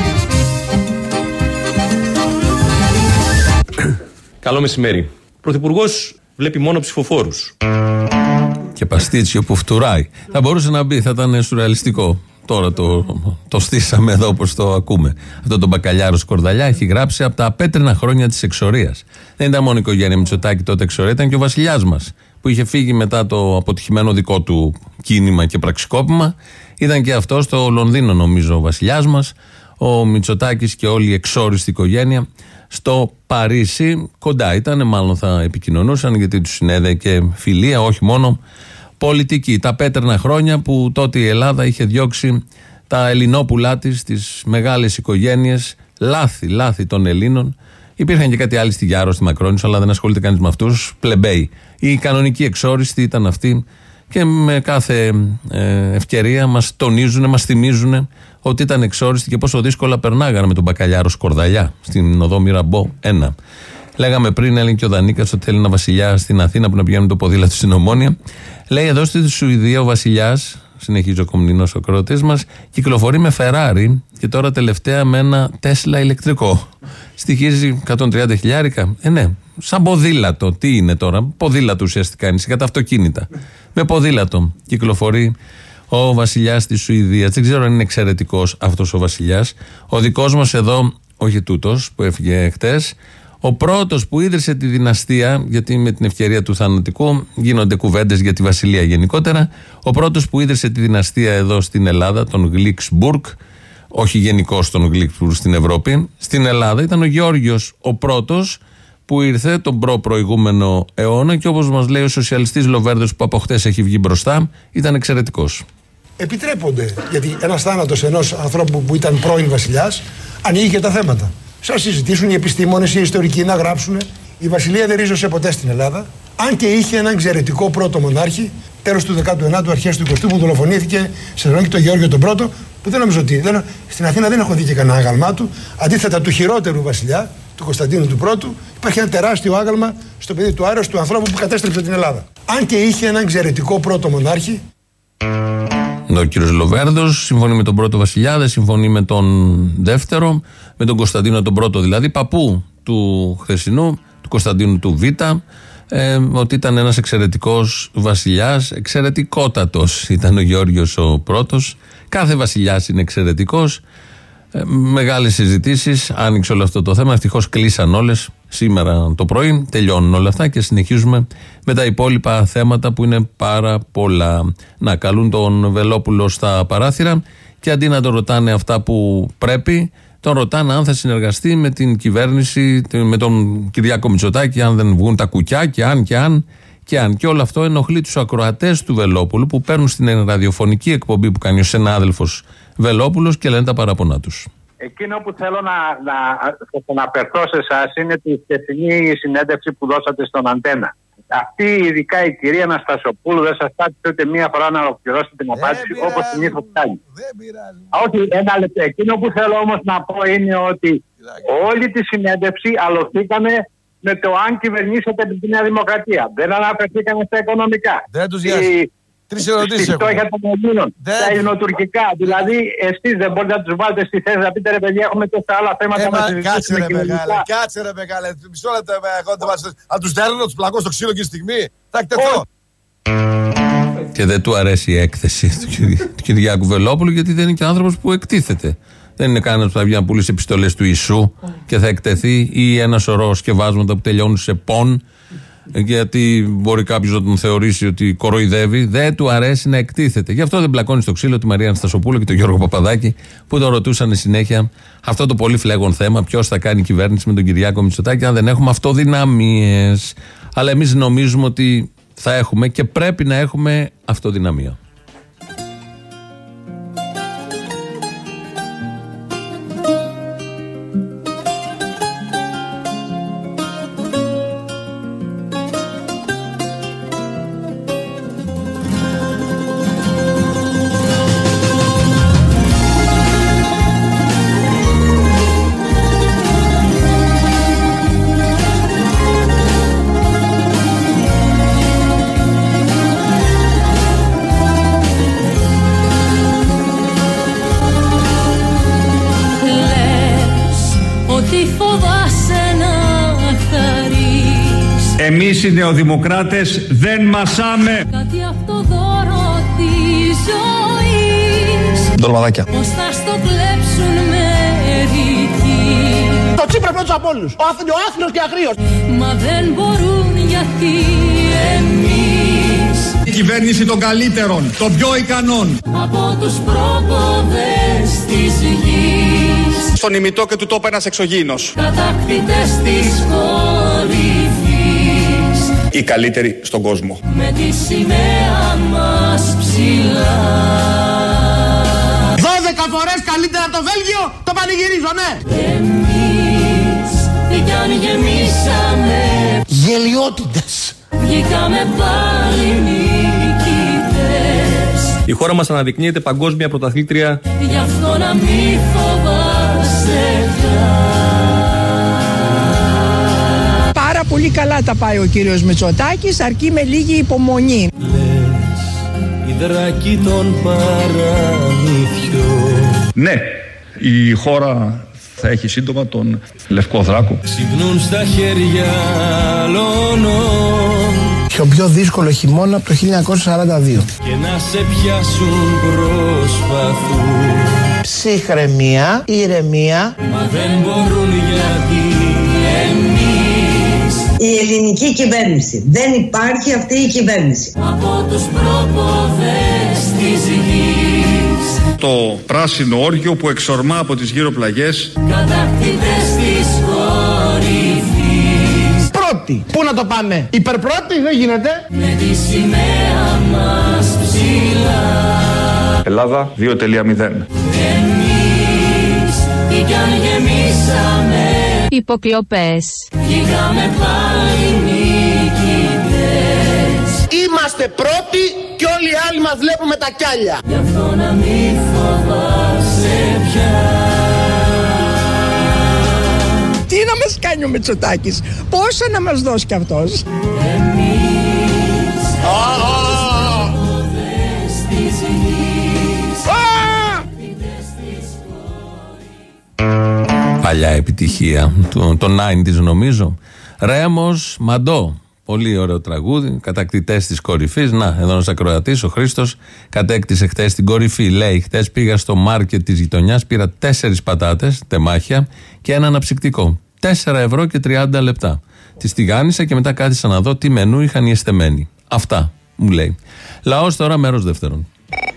[SPEAKER 12] Καλό μεσημέρι. Ο Πρωθυπουργός βλέπει μόνο ψηφοφόρους.
[SPEAKER 3] Και παστίτσιο που φτουράει. Θα μπορούσε να μπει, θα ήταν σουρεαλιστικό. Τώρα το, το στήσαμε εδώ όπως το ακούμε. Αυτό το Μπακαλιάρος Κορδαλιά έχει γράψει από τα απέτρινα χρόνια της εξορίας. Δεν ήταν μόνο η οικογένεια Μητσοτάκη τότε εξορία, ήταν και ο βασιλιάς μας που είχε φύγει μετά το αποτυχημένο δικό του κίνημα και πραξικόπημα. Ήταν και αυτό στο Λονδίνο, νομίζω, ο βασιλιάς μας, ο Μητσοτάκης και όλη η εξόριστη οικογένεια στο Παρίσι. Κοντά ήταν, μάλλον θα επικοινωνούσαν γιατί τους συνέδεε και φιλία, όχι μόνο πολιτική. Τα πέτρινα χρόνια που τότε η Ελλάδα είχε διώξει τα ελληνόπουλά της, τις μεγάλες οικογένειες, λάθη, λάθη των Ελλήνων. Υπήρχαν και κάτι άλλοι στη Γιάρο, στη Μακρόνισσο, αλλά δεν ασχολείται κανείς με αυτούς. Πλεμπέοι. Η κανονική εξόριστη ήταν αυτή και με κάθε ε, ευκαιρία μας τονίζουν, μας θυμίζουν ότι ήταν εξόριστοι και πόσο δύσκολα περνάγανε με τον Μπακαλιάρο Σκορδαλιά στην οδό Μυραμπό ένα. Λέγαμε πριν, έλεγε και ο Δανίκας ότι θέλει ένα βασιλιά στην Αθήνα που να πηγαίνει το ποδήλατο στην Ομόνια. Λέει εδώ στη Σουηδία ο βασιλιάς, συνεχίζει ο κομνηνός ακροατής μας, κυκλοφορεί με Ferrari και τώρα τελευταία με ένα Tesla ηλεκτρικό. Στοιχίζει εκατόν τριάντα χιλιάρικα. Ε, ναι, σαν ποδήλατο. Τι είναι τώρα, ποδήλατο ουσιαστικά είναι, κατά αυτοκίνητα. Με ποδήλατο κυκλοφορεί ο βασιλιάς της Σουηδίας. Δεν ξέρω αν είναι εξαιρετικός αυτός ο βασιλιάς. Ο δικός μας εδώ, όχι τούτος που έφυγε χτες, ο πρώτος που ίδρυσε τη δυναστεία, γιατί με την ευκαιρία του θανατικού γίνονται κουβέντες για τη βασιλεία γενικότερα. Ο πρώτος που ίδρυσε τη δυναστεία εδώ στην Ελλάδα, τον Γλίξμπουργκ, όχι γενικώς τον Γλίξμπουργκ στην Ευρώπη, στην Ελλάδα ήταν ο Γεώργιος ο πρώτος που ήρθε τον προ-προηγούμενο αιώνα και όπως μας λέει ο σοσιαλιστής Λοβέρδος που από χτες έχει βγει μπροστά, ήταν εξαιρετικός.
[SPEAKER 2] Επιτρέπονται, γιατί ένας θάνατος ενός ανθρώπου που ήταν πρώην βασιλιάς ανοίγει και τα θέματα. Σας συζητήσουν οι επιστήμονες, οι ιστορικοί να γράψουν. Η βασιλεία δεν ρίζωσε ποτέ στην Ελλάδα. Αν και είχε έναν εξαιρετικό πρώτο μονάρχη, τέλος του δεκάτου ενάτου, αρχές του εικοστού, που δολοφονήθηκε σε Θεσσαλονίκη, τον Γεώργιο τον πρώτο, που δεν νομίζω ότι. Δεν, στην Αθήνα δεν έχω δει και κανένα άγαλμά του. Αντίθετα, του χειρότερου βασιλιά, του Κωνσταντίνου του πρώτου, υπάρχει ένα τεράστιο άγαλμα στο παιδί του Άρεως, του ανθρώπου που κατέστρεψε την Ελλάδα. Αν και είχε έναν εξαιρετικό πρώτο μονάρχη.
[SPEAKER 3] Ο κύριος Λοβέρδος συμφωνεί με τον πρώτο βασιλιά, δεν συμφωνεί με τον δεύτερο, με τον Κωνσταντίνο τον πρώτο δηλαδή, παππού του χθεσινού, του Κωνσταντίνου του Β, ε, ότι ήταν ένας εξαιρετικός βασιλιάς, εξαιρετικότατος ήταν ο Γεώργιος ο πρώτος. Κάθε βασιλιάς είναι εξαιρετικός. Ε, μεγάλες συζητήσεις, άνοιξε όλο αυτό το θέμα. Ευτυχώς κλείσαν όλες σήμερα το πρωί, τελειώνουν όλα αυτά και συνεχίζουμε με τα υπόλοιπα θέματα που είναι πάρα πολλά. Να, καλούν τον Βελόπουλο στα παράθυρα και αντί να τον ρωτάνε αυτά που πρέπει, τον ρωτάνε αν θα συνεργαστεί με την κυβέρνηση, με τον Κυριάκο Μητσοτάκη, αν δεν βγουν τα κουκιά και αν και αν και αν. Και όλο αυτό ενοχλεί τους ακροατές του Βελόπουλου που παίρνουν στην ραδιοφωνική εκπομπή που κάνει ο συνάδελφος Βελόπουλος και λένε τα παραπονά τους.
[SPEAKER 21] Εκείνο που θέλω να, να, να αναφερθώ σε εσάς είναι τη χθεσινή συνέντευξη που δώσατε στον Αντένα. Αυτή ειδικά η κυρία Αναστασοπούλου δεν σας στάτησε ούτε μία φορά να ολοκληρώσετε την απάντηση όπως συνήθως κάνει. Όχι, ένα λεπτό. Εκείνο που θέλω όμως να πω είναι ότι όλη τη συνέντευξη αλωθήκαμε με το αν κυβερνήσετε τη Νέα Δημοκρατία. Δεν αναφερθήκαμε στα οικονομικά. Δεν τους νοιάζει. Τρεις ερωτήσεις έχω. Στη των Ελλήνων, τα ελληνοτουρκικά. Δηλαδή, εσείς δεν μπορείτε να τους βάλετε στη θέση να πείτε ρε παιδιά, έχουμε τόσα άλλα θέματα να συζητήσουμε.
[SPEAKER 4] Κάτσε ρε μεγάλε, κάτσε ρε μεγάλε. Μισό λεπτό, αν τους δέρνω, να τους πλακώ στο ξύλο και στη στιγμή. Θα εκτεθώ.
[SPEAKER 3] Και δεν του αρέσει η έκθεση του Κυριάκου Βελόπουλου, γιατί δεν είναι και άνθρωπος που εκτίθεται. Δεν είναι κανένας που θα βγει να πουλήσει επιστολές του Ιησού και θα εκτεθεί, ή ένα σωρό σκευάσματα που τελειώνουν σε πον, γιατί μπορεί κάποιος να τον θεωρήσει ότι κοροϊδεύει. Δεν του αρέσει να εκτίθεται. Γι' αυτό δεν πλακώνει στο ξύλο τη Μαρία Αναστασοπούλου και τον Γιώργο Παπαδάκη, που τον ρωτούσαν συνέχεια αυτό το πολύ φλέγον θέμα: ποιος θα κάνει κυβέρνηση με τον Κυριάκο Μητσοτάκη, αν δεν έχουμε αυτοδυναμίες. Αλλά εμείς νομίζουμε ότι θα έχουμε και πρέπει να έχουμε αυτοδυναμία.
[SPEAKER 7] Εμείς οι νεοδημοκράτες δεν μασάμε.
[SPEAKER 9] Κάτι αυτό δώρο της ζωής.
[SPEAKER 14] Ντολμαδάκια.
[SPEAKER 9] Πώς θα στο κλέψουν μερικοί.
[SPEAKER 6] Το Τσίπρα πρώτος από όλους. Ο άθλιος και αγρίος.
[SPEAKER 9] Μα δεν μπορούν γιατί εμείς.
[SPEAKER 7] Η κυβέρνηση των καλύτερων, των πιο ικανών.
[SPEAKER 9] Από τους πρόποδες της γης.
[SPEAKER 4] Στον ημιτό και του τόπου ένας εξωγήινος.
[SPEAKER 9] Κατακτητές της κορυφής.
[SPEAKER 4] Οι καλύτεροι στον κόσμο.
[SPEAKER 9] Με τη σημαία μας ψηλά.
[SPEAKER 6] Δώδεκα φορές καλύτερα από το Βέλγιο, το πανηγυρίζω, ναι.
[SPEAKER 9] Εμείς κι αν γεμίσαμε
[SPEAKER 6] γελιότητες,
[SPEAKER 9] βγήκαμε πάλι νικητές.
[SPEAKER 12] Η χώρα μας αναδεικνύεται παγκόσμια πρωταθλήτρια.
[SPEAKER 9] Γι' αυτό να μη φοβάσαι πια.
[SPEAKER 6] Πάρα πολύ καλά τα πάει ο κύριος Μητσοτάκης, αρκεί με λίγη υπομονή.
[SPEAKER 23] Λες, η
[SPEAKER 5] υδράκι των παραμυθιών.
[SPEAKER 7] Ναι, η χώρα θα έχει σύντομα τον Λευκό Δράκο.
[SPEAKER 5] Ξυπνούν στα χέρια λόνων.
[SPEAKER 10] Και ο πιο δύσκολο χειμώνα από το χίλια εννιακόσια σαράντα δύο.
[SPEAKER 5] Και να σε πιάσουν προσπαθούν.
[SPEAKER 10] Ψυχραιμία, ηρεμία.
[SPEAKER 5] Μα δεν μπορούν γιατί εμείς.
[SPEAKER 11] Η ελληνική κυβέρνηση. Δεν υπάρχει αυτή η κυβέρνηση.
[SPEAKER 5] Από τους προποδές της γης.
[SPEAKER 7] Το πράσινο όργιο που εξορμά από τις γύρω πλαγιές.
[SPEAKER 5] Κατακτητές της κορυφής.
[SPEAKER 10] Πρώτη. Πού να το πάμε? Υπερπρώτη δεν γίνεται.
[SPEAKER 5] Με τη σημαία μας ψηλά.
[SPEAKER 7] Ελλάδα δύο μηδέν.
[SPEAKER 5] Εμείς τι κι αν γεμίσαμε.
[SPEAKER 15] Υποκλοπές.
[SPEAKER 5] Βγήκαμε πάλι νικητές.
[SPEAKER 10] Είμαστε πρώτοι και όλοι οι άλλοι μας βλέπουμε τα κιάλια.
[SPEAKER 5] Γι' αυτό να μη φοβάσαι πια.
[SPEAKER 6] Τι να μας κάνει ο Μητσοτάκης, πόσα να μας δώσει κι αυτός.
[SPEAKER 5] Εμείς oh, oh. της γης.
[SPEAKER 3] Παλιά επιτυχία το, το ενενήντα νομίζω. Ρέμος Μαντό. Πολύ ωραίο τραγούδι. Κατακτητές της κορυφής. Να, εδώ ένας ακροατής, ο Χρήστος, κατέκτησε χτες την κορυφή. Λέει: χτες πήγα στο μάρκετ της γειτονιάς, πήρα τέσσερις πατάτες, τεμάχια και ένα αναψυκτικό. τέσσερα ευρώ και τριάντα λεπτά. Τις τηγάνισα και μετά κάθισα να δω τι μενού είχαν οι εστεμένοι. Αυτά μου λέει. Λαός τώρα, μέρος δεύτερον.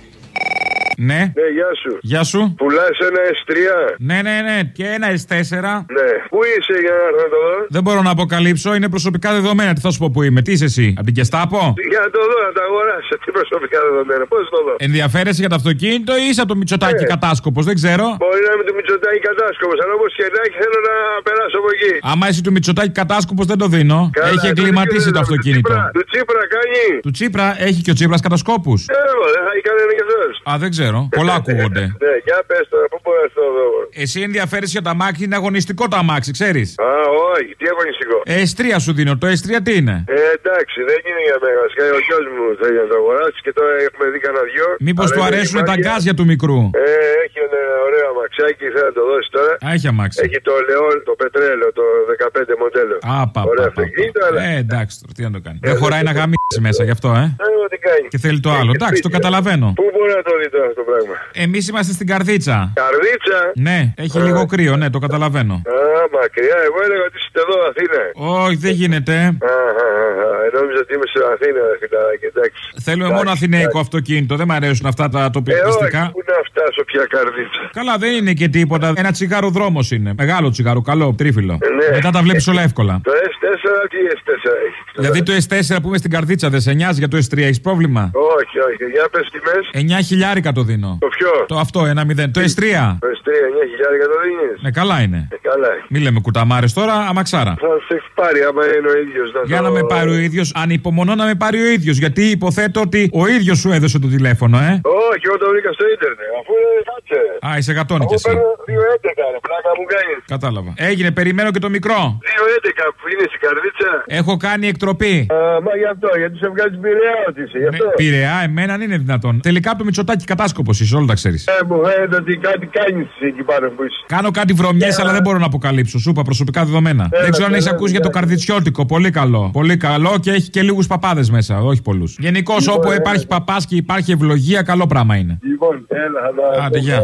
[SPEAKER 20] Ναι.
[SPEAKER 16] Ναι, γεια σου.
[SPEAKER 20] Γεια σου.
[SPEAKER 16] Πουλάς ένα ες τρία.
[SPEAKER 20] Ναι, ναι, ναι. Και ένα ες τέσσερα.
[SPEAKER 16] Ναι. Πού είσαι για να έρθω να το δω?
[SPEAKER 20] Δεν μπορώ να αποκαλύψω. Είναι προσωπικά δεδομένα. Τι θα σου πω που είμαι. Τι είσαι εσύ? Από την Κεστάπο?
[SPEAKER 16] Για να το δω, να τα αγοράσω. Τι προσωπικά δεδομένα. Πώς το δω?
[SPEAKER 20] Ενδιαφέρεσαι για το αυτοκίνητο ή είσαι από το Μητσοτάκη
[SPEAKER 16] ναι.
[SPEAKER 20] κατάσκοπος? Δεν ξέρω.
[SPEAKER 16] Μπορεί να είμαι το Μητσοτάκη κατάσκοπος. Αλλά όπως σχεδάκι θέλω να περάσω από εκεί.
[SPEAKER 20] Άμα είσαι του Μητσοτάκη κατάσκοπος δεν το δίνω. Καλά, έχει εγκληματίσει το αυτοκίνητο.
[SPEAKER 16] Του Τσίπρα κάνει.
[SPEAKER 20] Του Τσίπρα έχει και ο Τσίπρας κατασκόπους.
[SPEAKER 16] Ε, δεν θα έχει κανένα κι αυτός.
[SPEAKER 20] Α, δεν ξέρω. Πολλά ακούγονται.
[SPEAKER 16] Ναι, για πες τώρα, πού μπορώ να το δω?
[SPEAKER 20] Εσύ ενδιαφέρεσαι για το αμάξι, είναι αγωνιστικό το αμάξι, ξέρεις.
[SPEAKER 16] Α, όχι, τι αγωνιστικό?
[SPEAKER 20] ες τρία σου δίνω, το ες τρία τι είναι?
[SPEAKER 16] Ε, εντάξει, δεν είναι για μένα. Ο γιος μου θέλει να το αγοράσει και τώρα έχουμε δει κανένα δυο.
[SPEAKER 20] Μήπως του αρέσουν τα γκάζια του μικρού?
[SPEAKER 16] Ε, έχει ένα ωραίο αμαξάκι, θέλω να το δώσει τώρα.
[SPEAKER 20] Α, έχει αμάξι.
[SPEAKER 16] Έχει το Λεόν, το πετρέλαιο, το δεκαπέντε μοντέλο.
[SPEAKER 20] Α, πα,
[SPEAKER 16] ωραία,
[SPEAKER 20] πα, πα, πα. Αλλά... Ε, εντάξει, τώρα τι να το κάνει. Ε, δεν χωράει να γαμίσει μέσα γι' αυτό, ε.
[SPEAKER 16] Ε, τι κάνει.
[SPEAKER 20] Και θέλει το άλλο. Εντάξει, το καταλαβαίνω.
[SPEAKER 16] Πού μπορεί να το δει τώρα αυτό το πράγμα?
[SPEAKER 20] Εμείς είμαστε στην Καρδίτσα.
[SPEAKER 16] Καρδίτσα?
[SPEAKER 20] Ναι, έχει λίγο κρύο, ναι, το καταλαβαίνω.
[SPEAKER 16] Α, μακριά, εγώ έλεγα ότι είστε εδώ, Αθήνα.
[SPEAKER 20] Όχι, δεν γίνεται.
[SPEAKER 16] Αχα, νόμιζα ότι είμαι στην Αθήνα, φιλαράκι, εντάξει.
[SPEAKER 20] Θέλουμε μόνο αθηναϊκό αυτοκίνητο, δεν μου αρέσουν αυτά τα τοπιστικά.
[SPEAKER 16] Ε, όχι, πού να φτάσω πια Καρδίτσα.
[SPEAKER 20] Καλά, δεν είναι και τίποτα. Ένα τσιγάρο δρόμος είναι. Μεγάλο τσιγάρο, καλό, τρίφυλλο. Ναι. Μετά τα βλέπεις όλα εύκολα.
[SPEAKER 16] Το ες τέσσερα, τι ες τέσσερα έχει?
[SPEAKER 20] Δηλαδή το ες τέσσερα που είμαι στην Καρδίτσα δεν σε νοιάζει για το ες τρία, έχεις πρόβλημα?
[SPEAKER 16] Όχι, όχι, για πες τιμές.
[SPEAKER 20] εννιά χιλιάρικα το δίνω.
[SPEAKER 16] Το ποιο?
[SPEAKER 20] Το αυτό, ένα μηδέν. Το ες τρία.
[SPEAKER 16] Το ες τρία, εννιά χιλιάρικα το δίνεις.
[SPEAKER 20] Ναι, καλά είναι.
[SPEAKER 16] Ε, καλά.
[SPEAKER 20] Μη λέμε κουταμάρες τώρα, αμαξάρα.
[SPEAKER 16] Θα σε έχει πάρει άμα είναι ο ίδιος. Να
[SPEAKER 20] για
[SPEAKER 16] το...
[SPEAKER 20] να με πάρει ο ίδιος, ανυπομονώ να με πάρει ο ίδιος. Γιατί υποθέτω ότι ο ίδιος σου έδωσε το τηλέφωνο, ε.
[SPEAKER 16] Όχι, εγώ το βρήκα στο ίντερνετ. Αφού είναι κάτσε.
[SPEAKER 20] Α, είσαι γατόνι κι εσύ.
[SPEAKER 16] δύο έντεκα, ρε, πλάκα μου κάνεις.
[SPEAKER 20] Κατάλαβα. Έγινε, περιμένω και το μικρό.
[SPEAKER 16] δύο έντεκα που είναι στην Καρδίτσα.
[SPEAKER 20] Έχω κάνει εκτροπή.
[SPEAKER 16] Α, μα γι' αυτό, γιατί σε βγάζει Πειραιά ότι είσαι. Γι' αυτό.
[SPEAKER 20] Ναι, Πειραιά, εμένα αν είναι δυνατόν. Τελικά από το Μητσοτάκη κατάσκοπος είσαι, όλα τα ξέρεις.
[SPEAKER 16] Ε, μου φαίνεται ότι κάτι κάνεις εκεί πάνω που είσαι.
[SPEAKER 20] Κάνω κάτι βρωμιές, yeah. αλλά δεν μπορώ να αποκαλύψω. Σου είπα προσωπικά δεδομένα. Yeah, δεν ξέρω yeah, αν έχει yeah, ακούσει yeah. για το καρδιτσιώτικο. Πολύ καλό. Πολύ καλό και έχει και λίγους παπάδες μέσα. Όχι πολλούς. Γενικώς λοιπόν, όπου yeah. υπάρχει παπάς και υπάρχει ευλογία, καλό πράγμα είναι.
[SPEAKER 16] Λοιπόν, έλα,
[SPEAKER 20] άντε, γεια.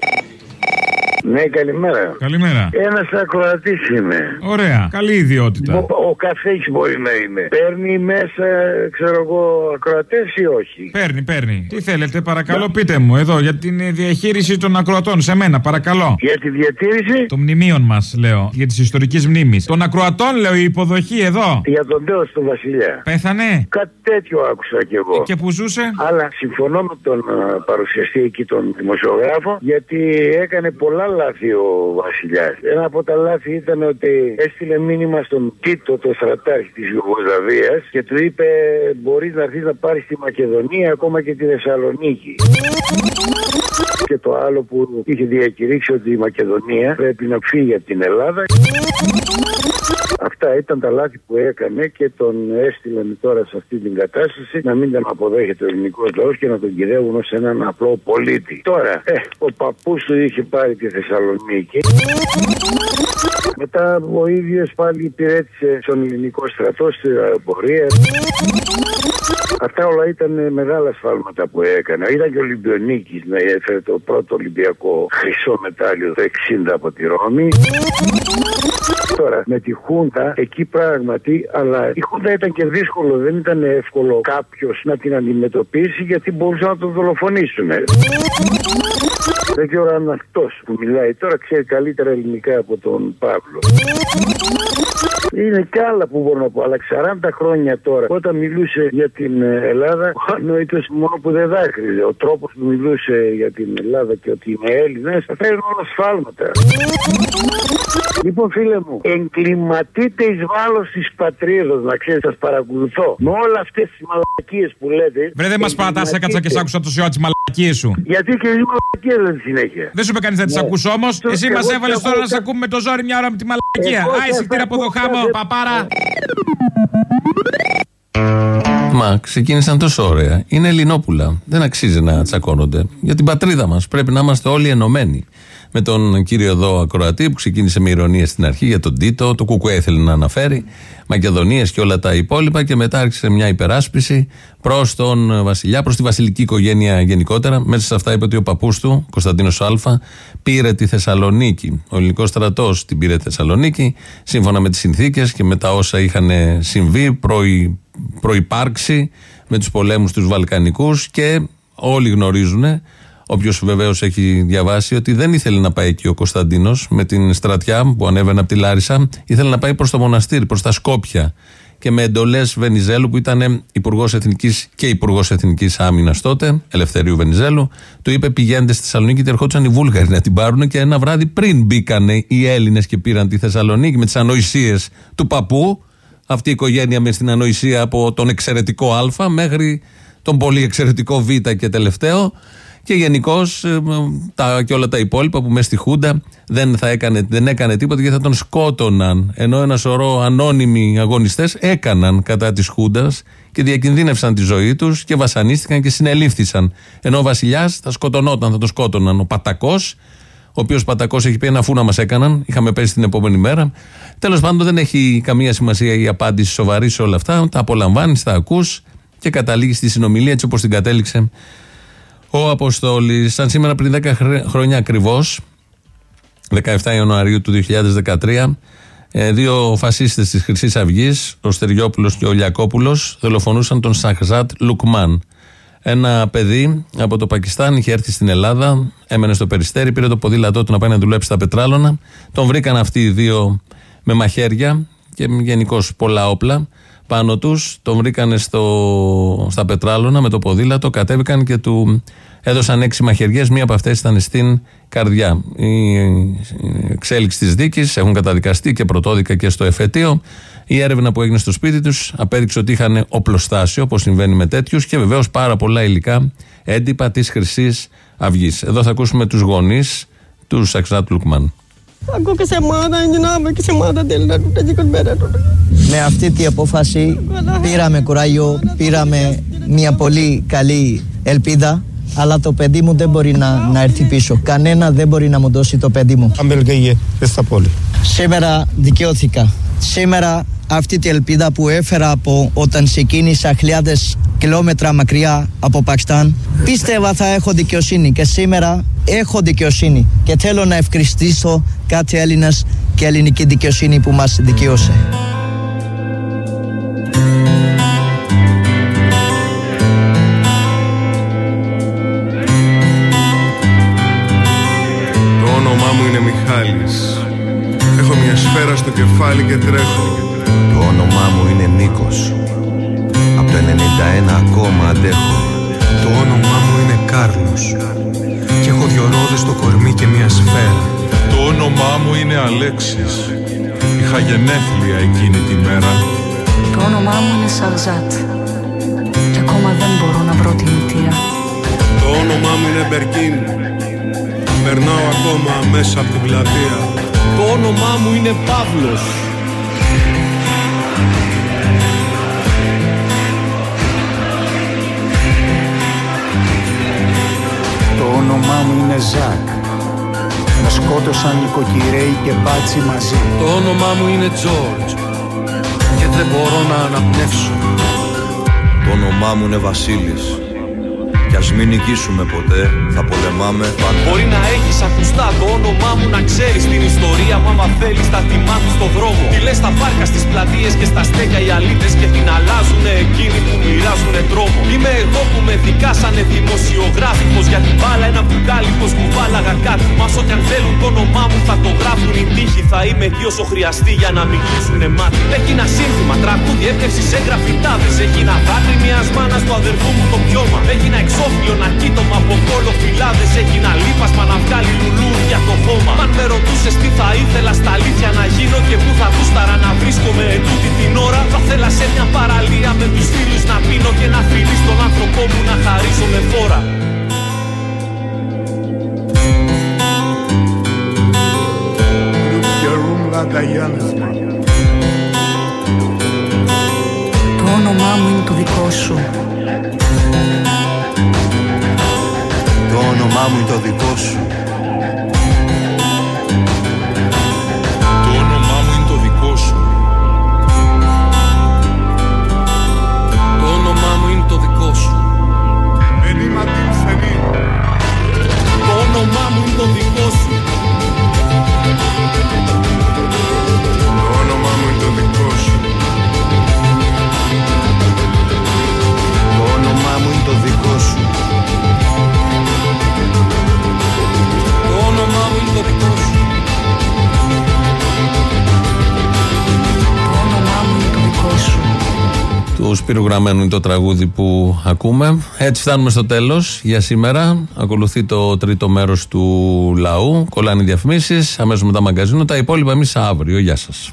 [SPEAKER 16] Ναι, καλημέρα.
[SPEAKER 20] Καλημέρα.
[SPEAKER 16] Ένας ακροατής είμαι.
[SPEAKER 20] Ωραία. Καλή ιδιότητα.
[SPEAKER 16] Ο, ο καθής μπορεί να είναι. Παίρνει μέσα, ξέρω εγώ, ακροατές ή όχι?
[SPEAKER 20] Παίρνει, παίρνει. Τι θέλετε, παρακαλώ, yeah. πείτε μου εδώ για την διαχείριση των ακροατών. Σε μένα, παρακαλώ.
[SPEAKER 16] Για τη διατήρηση
[SPEAKER 20] των μνημείων μας, λέω. Για τη ιστορική μνήμη. Των ακροατών, λέω, η υποδοχή εδώ.
[SPEAKER 16] Για τον τέος του Βασιλιά.
[SPEAKER 20] Πέθανε.
[SPEAKER 16] Κάτι τέτοιο άκουσα κι εγώ.
[SPEAKER 20] Και που ζούσε.
[SPEAKER 16] Αλλά συμφωνώ με τον uh, παρουσιαστή εκεί, τον δημοσιογράφο, γιατί έκανε πολλά λάθη ο Βασιλιάς. Ένα από τα λάθη ήταν ότι έστειλε μήνυμα στον Τίτο, το στρατάρχη της Ιουγκοσλαβίας, και του είπε: μπορείς να έρθεις να πάρεις τη Μακεδονία, ακόμα και τη Θεσσαλονίκη. Και το άλλο που είχε διακηρύξει ότι η Μακεδονία πρέπει να φύγει από την Ελλάδα. Αυτά ήταν τα λάθη που έκανε και τον έστειλαν τώρα σε αυτή την κατάσταση να μην τον αποδέχεται ο ελληνικός λαός και να τον κυδεύουν ως έναν απλό πολίτη. Τώρα, ε, ο παππούς του είχε πάρει τη Θεσσαλονίκη. Μετά ο ίδιος πάλι υπηρέτησε στον ελληνικό στρατό στην αεροπορία. Αυτά όλα ήταν μεγάλα σφάλματα που έκανε. Ήταν και ο Ολυμπιονίκης να έφερε το πρώτο Ολυμπιακό χρυσό μετάλλιο το εξήντα από τη Ρώμη. Τώρα με τη Χούντα εκεί πράγματι, αλλά η Χούντα ήταν και δύσκολο, δεν ήταν εύκολο κάποιος να την αντιμετωπίσει γιατί μπορούσαν να τον δολοφονήσουν. Δεν ξέρω αν αυτός που μιλάει τώρα ξέρει καλύτερα ελληνικά από τον Παύλο. Είναι κι άλλα που μπορώ να πω, αλλά σαράντα χρόνια τώρα όταν μιλούσε για την Ελλάδα, ο ανόητος μόνο που δεν δάκρυζε. Ο τρόπος που μιλούσε για την Ελλάδα και ότι είναι Έλληνες, αυτά είναι όλα σφάλματα. Λοιπόν, φίλε μου, εγκληματείτε εις βάρος της πατρίδος, να ξέρεις, σας παρακολουθώ. Με όλα αυτές τις μαλακίες που λέτε.
[SPEAKER 20] Βρε, δεν μας παρατάς, έκατσα και σ' άκουσα τόση ώρα τις μαλακίες σου.
[SPEAKER 16] Γιατί και οι μαλακίες λέτε συνέχεια.
[SPEAKER 20] Δεν σου είπε κανείς να τις ακούς όμως. Εσύ μας έβαλες τώρα να σε ακούμε με το ζόρι μια ώρα με τη μαλακία. Άι, συγχτήρα από εδώ, χάμω, παπάρα.
[SPEAKER 3] Μα ξεκίνησαν τόσο ωραία. Είναι Ελληνόπουλα. Δεν αξίζει να τσακώνονται. Για την πατρίδα μας πρέπει να είμαστε όλοι ενωμένοι. Με τον κύριο εδώ ακροατή που ξεκίνησε με ηρωνίες στην αρχή για τον Τίτο, το Κουκουέ ήθελε να αναφέρει, Μακεδονίες και όλα τα υπόλοιπα, και μετά άρχισε μια υπεράσπιση προς τον βασιλιά, προς τη βασιλική οικογένεια γενικότερα. Μέσα σε αυτά είπε ότι ο παππούς του, Κωνσταντίνος Α, πήρε τη Θεσσαλονίκη. Ο ελληνικός στρατός την πήρε τη Θεσσαλονίκη, σύμφωνα με τις συνθήκες και με τα όσα είχαν συμβεί, προϋ, προϋπάρξει με τους πολέμους τους Βαλκανικούς, και όλοι γνωρίζουν. Όποιος βεβαίως έχει διαβάσει ότι δεν ήθελε να πάει εκεί ο Κωνσταντίνος με την στρατιά που ανέβαινε από τη Λάρισα, ήθελε να πάει προς το μοναστήρι, προς τα Σκόπια. Και με εντολές Βενιζέλου, που ήταν υπουργός Εθνικής και υπουργός Εθνικής Άμυνας τότε, Ελευθερίου Βενιζέλου, του είπε: πηγαίνετε στη Θεσσαλονίκη, και ερχόντουσαν οι Βούλγαροι να την πάρουν. Και ένα βράδυ πριν μπήκανε οι Έλληνες και πήραν τη Θεσσαλονίκη με τις ανοησίες του παππού. Αυτή η οικογένεια με στην ανοησία από τον εξαιρετικό Α μέχρι τον πολύ εξαιρετικό Β και τελευταίο. Και γενικώς και όλα τα υπόλοιπα που μέσα στη Χούντα δεν, θα έκανε, δεν έκανε τίποτα, γιατί θα τον σκότωναν. Ενώ ένα σωρό ανώνυμοι αγωνιστές έκαναν κατά της Χούντας και διακινδύνευσαν τη ζωή τους και βασανίστηκαν και συνελήφθησαν. Ενώ ο βασιλιάς θα σκοτωνόταν, θα τον σκότωναν. Ο Πατακός, ο οποίος Πατακός έχει πει: ένα φούνα μας έκαναν, είχαμε πέσει την επόμενη μέρα. Τέλος πάντων, δεν έχει καμία σημασία η απάντηση σοβαρή σε όλα αυτά. Τα απολαμβάνεις, τα ακούς και καταλήγεις στη συνομιλία έτσι όπως την κατέληξε ο Αποστόλης. Σαν σήμερα πριν δέκα χρόνια ακριβώς, δεκαεφτά Ιανουαρίου του δύο χιλιάδες δεκατρία, δύο φασίστες της Χρυσής Αυγής, ο Στεριόπουλος και ο Λιακόπουλος, δολοφονούσαν τον Σαχζάτ Λουκμάν. Ένα παιδί από το Πακιστάν είχε έρθει στην Ελλάδα, έμενε στο Περιστέρι, πήρε το ποδήλατό του να πάει να δουλέψει στα πετράλωνα. Τον βρήκαν αυτοί οι δύο με μαχαίρια και γενικώς πολλά όπλα πάνω τους, τον βρήκανε στο, στα πετράλωνα με το ποδήλατο, κατέβηκαν και του έδωσαν έξι μαχαιριές, μία από αυτές ήταν στην καρδιά. Η εξέλιξη της δίκης, έχουν καταδικαστεί και πρωτόδικα και στο εφετείο. Η έρευνα που έγινε στο σπίτι τους απέδειξε ότι είχαν οπλοστάσιο, όπως συμβαίνει με τέτοιους, και βεβαίως πάρα πολλά υλικά έντυπα της Χρυσής Αυγής. Εδώ θα ακούσουμε τους γονείς του Σαχζάτ Λουκμάν.
[SPEAKER 13] Με αυτή την απόφαση πήραμε κουράγιο, πήραμε μια πολύ καλή ελπίδα, αλλά το παιδί μου δεν μπορεί να, να έρθει πίσω. Κανένα δεν μπορεί να μου δώσει το παιδί μου. Σήμερα δικαιώθηκα. Σήμερα αυτή την ελπίδα που έφερα από όταν ξεκίνησα χιλιάδες κιλόμετρα μακριά από Πακιστάν, πίστευα θα έχω δικαιοσύνη, και σήμερα έχω δικαιοσύνη και θέλω να ευχαριστήσω κάθε Έλληνας και ελληνική δικαιοσύνη που μας δικαιώσε.
[SPEAKER 15] Το όνομά μου είναι Μιχάλης. Έχω μια σφαίρα στο κεφάλι και τρέχω.
[SPEAKER 17] Το όνομά μου είναι Νίκος. Από το ενενήντα ένα ακόμα αντέχω.
[SPEAKER 15] Το όνομά μου είναι Κάρλος. Και έχω δυο ρόδες στο κορμί και μια σφαίρα. Το όνομά μου είναι Αλέξης. Είχα γενέθλια εκείνη τη μέρα.
[SPEAKER 18] Το όνομά μου είναι Σαχζάτ. Και ακόμα δεν μπορώ να βρω την αιτία.
[SPEAKER 15] Το όνομά μου είναι Μπερκίν. Περνάω ακόμα μέσα από την πλατεία.
[SPEAKER 25] Το όνομά μου είναι Παύλος.
[SPEAKER 1] Το όνομά μου είναι Ζακ. Με σκότωσαν νοικοκυρέοι και μπάτσι μαζί.
[SPEAKER 5] Το όνομά μου είναι Τζόρτζ και δεν μπορώ να αναπνεύσω.
[SPEAKER 17] Το όνομά μου είναι Βασίλης. Κι ας μην νικήσουμε ποτέ, θα πολεμάμε πάντα.
[SPEAKER 8] Μπορεί να έχεις ακουστά το όνομά μου, να ξέρεις την ιστορία μου. Άμα θέλεις τα τιμά του στον δρόμο. Τι λες στα πάρκα, στις πλατείες και στα στέκια οι αλήτες και την αλλάζουνε εκείνοι που μοιράζουνε τρόμο. Είμαι εγώ που με δικάσανε δημοσιογράφικος για την μπάλα, ένα μπουκάλι πως μου βάλαγα κάτι. Μας ό,τι αν θέλουν το όνομά μου θα το γράφουν οι τύχοι. Θα είμαι εκεί όσο χρειαστεί για να μην κλείσουνε μάτι. Έγινα σύνθημα, τραγούδι, έπνευση σε γραφιτάδες. Έγινα δάκρυ μιας μάνας του αδερφού μου το πιώμα. Έγινα εξώφυλλο να κοίτωμα από κόλλο φυλάδες. Έγινα λίπασμα να βγάλει λουλούδια το χώμα. Αν με ρωτούσες τι θα ήθελα στα αλήθεια να γίνω και πού θα γούσταρα να βρίσκομαι ετούτη την ώρα, θα θέλα σε μια παραλία με τους φίλους να πίνω και να φιλεί στον άνθρωπό μου να χαρίζω με φόρα.
[SPEAKER 18] Το όνομά μου είναι το δικό σου.
[SPEAKER 17] Το όνομά μου είναι το δικό σου.
[SPEAKER 15] Το όνομά μου είναι το δικό σου.
[SPEAKER 8] Το όνομά μου είναι το δικό σου. Το όνομά μου είναι το δικό σου.
[SPEAKER 15] Το όνομά μου είναι το δικό σου.
[SPEAKER 17] Το όνομά μου είναι το δικό σου.
[SPEAKER 8] Το όνομά μου είναι το δικό σου.
[SPEAKER 18] Το όνομά μου είναι το δικό σου.
[SPEAKER 3] Του Σπύρου Γραμμένου είναι το τραγούδι που ακούμε. Έτσι φτάνουμε στο τέλος για σήμερα. Ακολουθεί το τρίτο μέρος του λαού. Κολλάνε οι διαφημίσεις. Αμέσως μετά μαγκαζίνο. Τα υπόλοιπα εμείς αύριο. Γεια σας.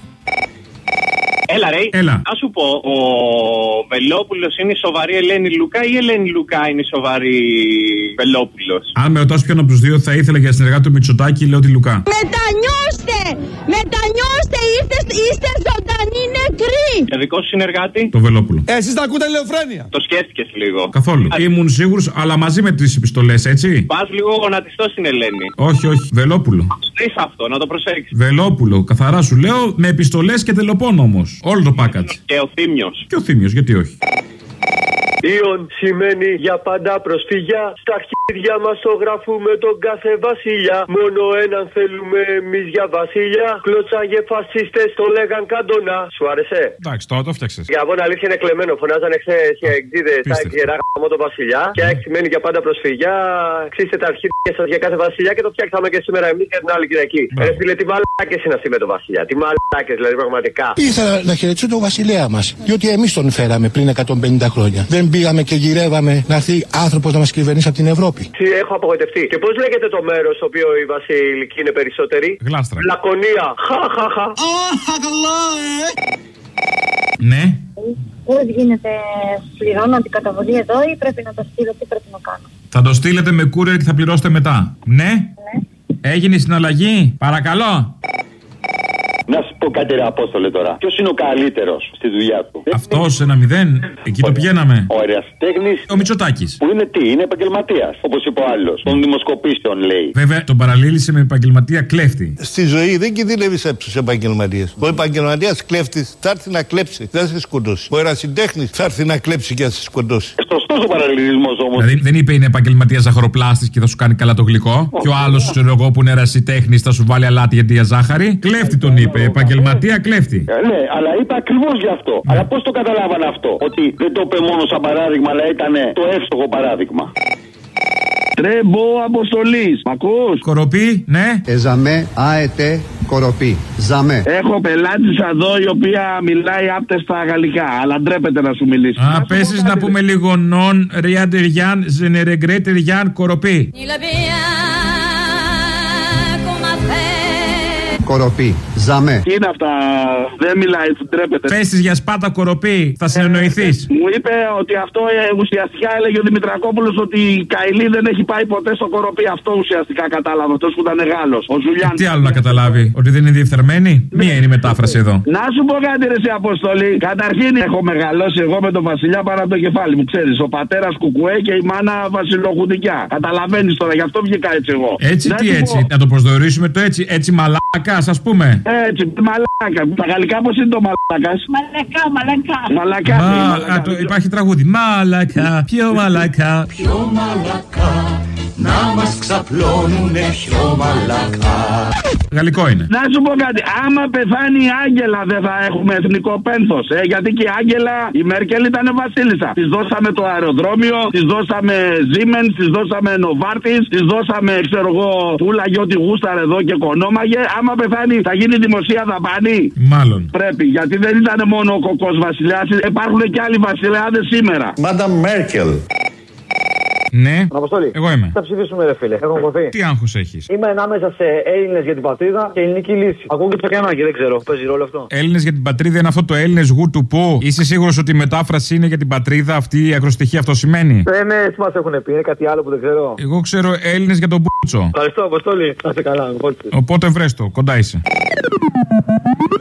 [SPEAKER 22] Έλα ρε,
[SPEAKER 20] Έλα.
[SPEAKER 22] να σου πω, ο Βελόπουλος είναι η σοβαρή Ελένη Λουκά ή η Ελένη Λουκά είναι η σοβαρή Βελόπουλος?
[SPEAKER 20] Αν με ρωτάς ποιον από τους δύο θα ήθελα για συνεργάτη του Μητσοτάκη, λέω τη Λουκά.
[SPEAKER 6] Μετανιώστε! Μετανιώστε! Είστε, είστε ζωντανοί νεκροί!
[SPEAKER 22] Για δικό σου συνεργάτη?
[SPEAKER 20] Το Βελόπουλο.
[SPEAKER 22] Ε, εσείς τα ακούτε ελεοφρένεια. Το σκέφτηκες λίγο?
[SPEAKER 20] Καθόλου. Α, ήμουν σίγουρος, αλλά μαζί με τις επιστολές, έτσι.
[SPEAKER 22] Πας λίγο γονατιστό στην Ελένη.
[SPEAKER 20] Όχι, όχι. Βελόπουλο.
[SPEAKER 22] Δεις αυτό, να το προσέξεις.
[SPEAKER 20] Βελόπουλο. Καθαρά σου λέω, με επιστολές και τελοπών όμως. Όλο το package.
[SPEAKER 22] Και ο Θήμιος.
[SPEAKER 20] Και ο Θήμιος, γιατί όχι.
[SPEAKER 24] Ιον σημαίνει για πάντα προσφυγιά. Στα αρχίδια μας το γράφουμε τον κάθε βασιλιά. Μόνο έναν θέλουμε εμείς για βασιλιά. Κλωτσάγε φασίστες, το λέγαν καντονά. Σου άρεσε?
[SPEAKER 20] Εντάξει, τώρα το φτιάξες.
[SPEAKER 24] Για να αλήθεια είναι κλεμμένο. Φωνάζανε χθες οι εξήδες τα εξιερά γάμο τον βασιλιά. Και έξι σημαίνει για πάντα προσφυγιά. Ξύστε τα αρχίδια σας για κάθε βασιλιά και το φτιάξαμε και σήμερα εμείς και την άλλη Κυριακή. Ρε φίλε, τι μαλάκες είναι αυτοί με τον βασιλιά. Τι μαλάκες δηλαδή πραγματικά.
[SPEAKER 25] Ήθελα να χαιρετήσω τον βασιλέα μας. Διότι εμείς τον φέραμε πριν εκατόν πενήντα χρόνια. Δεν πήγαμε και γυρεύαμε να έρθει άνθρωπος να μας κυβερνήσει από την Ευρώπη.
[SPEAKER 24] Έχω απογοητευτεί. Και πώς λέγεται το μέρος στο οποίο οι βασιλικοί είναι περισσότεροι?
[SPEAKER 20] Γλάστρα.
[SPEAKER 24] Λακωνία. Χαχαχα.
[SPEAKER 6] καλά, ε!
[SPEAKER 20] Ναι.
[SPEAKER 26] Πώς γίνεται, πληρώνω την καταβολή εδώ ή πρέπει να το στείλω, τι πρέπει να κάνω?
[SPEAKER 20] Θα το στείλετε με courier και θα πληρώσετε μετά. Ναι. Ναι. Έγινε η συναλλαγή. Παρακαλώ.
[SPEAKER 27] Να σου πω κάτι, ρε Απόστολε, τώρα. Ποιος είναι ο καλύτερος στη δουλειά του?
[SPEAKER 20] Αυτός ένα μηδέν. Εκεί το πηγαίναμε.
[SPEAKER 27] Ο ερασιτέχνης.
[SPEAKER 20] Ο Μητσοτάκης.
[SPEAKER 27] Που είναι τι, είναι επαγγελματίας. Όπως είπε ο άλλος. Των δημοσκοπήσεων λέει.
[SPEAKER 20] Βέβαια, τον παραλήλησε με επαγγελματία κλέφτη.
[SPEAKER 25] Στη ζωή δεν κινδυνεύεις από τους επαγγελματίες. Ο επαγγελματίας κλέφτης θα έρθει να κλέψει, δεν θα σε σκοτώσει. Ο ερασιτέχνης θα έρθει να κλέψει και θα σε σκοτώσει.
[SPEAKER 27] Σωστός ο παραλληλισμός όμως.
[SPEAKER 20] Δηλαδή δεν είπε είναι επαγγελματίας ζαχαροπλάστης και θα σου κάνει καλά το γλυκό. Oh. Και ο άλλος, ξέρω εγώ, που είναι ερασιτέχνης θα σου βάλει αλάτι γιατί για ζάχαρη. Κλέφτη τον είπε. Επαγγελματία κλέφτη.
[SPEAKER 27] Ε, ναι, αλλά είπε ακριβώς γι' αυτό. Mm. Αλλά πώς το καταλάβανε αυτό? Ότι δεν το είπε μόνο σαν παράδειγμα, αλλά ήταν το εύστοχο παράδειγμα. Τρέμπο αποστολής. Μ' ακούς?
[SPEAKER 20] Κοροπή, ναι.
[SPEAKER 25] Εζαμέ, αετέ, κοροπή. Ζαμέ.
[SPEAKER 27] Έχω πελάτησα εδώ η οποία μιλάει άπτεστα γαλλικά, αλλά ντρέπεται να σου μιλήσει.
[SPEAKER 20] Α, πέσεις να πούμε λίγο non riaterian, zeneregreterian, κοροπή.
[SPEAKER 2] κοροπή. Ζαμέ.
[SPEAKER 27] Τι είναι αυτά, δεν μιλάει, τρέπεται.
[SPEAKER 20] Πες της για σπάτα κοροπή, θα συνεννοηθείς.
[SPEAKER 27] Ε, μου είπε ότι αυτό ε, ουσιαστικά έλεγε ο Δημητρακόπουλος ότι η Καηλή δεν έχει πάει ποτέ στο κοροπή. Αυτό ουσιαστικά κατάλαβε, αυτός που ήταν Γάλλος. Ο Ζουλιάν.
[SPEAKER 20] Τι άλλο να καταλάβει, ότι δεν είναι διεφθαρμένη. Μία είναι η μετάφραση εδώ.
[SPEAKER 27] Να σου πω κάτι, ρε σε Αποστολή. Καταρχήν έχω μεγαλώσει εγώ με τον Βασιλιά πάνω από το κεφάλι μου. Ξέρεις, ο πατέρας Κουκουέ και η μάνα Βασιλοχουντικιά. Καταλαβαίνεις τώρα, γι' αυτό βγήκα έτσι εγώ.
[SPEAKER 20] Έτσι,
[SPEAKER 27] να
[SPEAKER 20] τι έτσι, πω... να το προσδιορίσουμε το έτσι, έτσι μαλάκα, ας πούμε.
[SPEAKER 27] Έτσι, μαλάκα. Τα γαλλικά πώς είναι το μαλάκας?
[SPEAKER 6] Μαλακά, μαλακά.
[SPEAKER 27] Μαλακά.
[SPEAKER 20] Μα,
[SPEAKER 27] ναι, μαλακά.
[SPEAKER 20] Α, το, υπάρχει τραγούδι. Μαλακά, πιο μαλακά.
[SPEAKER 5] Πιο μαλακά, να μας ξαπλώνουνε πιο μαλακά.
[SPEAKER 20] Γαλλικό είναι.
[SPEAKER 27] Να σου πω κάτι, άμα πεθάνει η Άγγελα δεν θα έχουμε εθνικό πένθος, ε, γιατί και η Άγγελα, η Μέρκελ ήταν βασίλισσα. Της δώσαμε το αεροδρόμιο, της δώσαμε Siemens, της δώσαμε Novartis, της δώσαμε, ξέρω εγώ, πουλαγε ό,τι γούσταρε εδώ και κονόμαγε. Άμα πεθάνει θα γίνει δημοσία δαπάνη.
[SPEAKER 20] Μάλλον.
[SPEAKER 27] Πρέπει, γιατί δεν ήταν μόνο ο κοκός βασιλιάς, υπάρχουν και άλλοι βασιλιάδες σήμερα.
[SPEAKER 25] Μάνταμ Μέρκελ.
[SPEAKER 20] Ναι.
[SPEAKER 4] Αποστολή.
[SPEAKER 20] Εγώ είμαι.
[SPEAKER 4] Θα ψηφίσουμε, ρε φίλε. Έχω κοθεί.
[SPEAKER 20] Τι άγχος έχεις?
[SPEAKER 4] Είμαι ανάμεσα σε Έλληνες για την πατρίδα και ελληνική λύση. Ακούω και το κενάκι, δεν ξέρω. Παίζει ρόλο αυτό.
[SPEAKER 20] Έλληνες για την πατρίδα είναι αυτό το Έλληνες γου του που. Είσαι σίγουρος ότι η μετάφραση είναι για την πατρίδα, αυτή η ακροστοιχεία αυτό σημαίνει?
[SPEAKER 4] Ε, ναι, έτσι μας έχουν πει. Είναι κάτι άλλο που δεν ξέρω.
[SPEAKER 20] Εγώ ξέρω Έλληνες για τον Μπούτσο.
[SPEAKER 4] Ευχαριστώ, Αποστολή. Να είσαι καλά.
[SPEAKER 20] Οπότε βρες το, κοντά είσαι.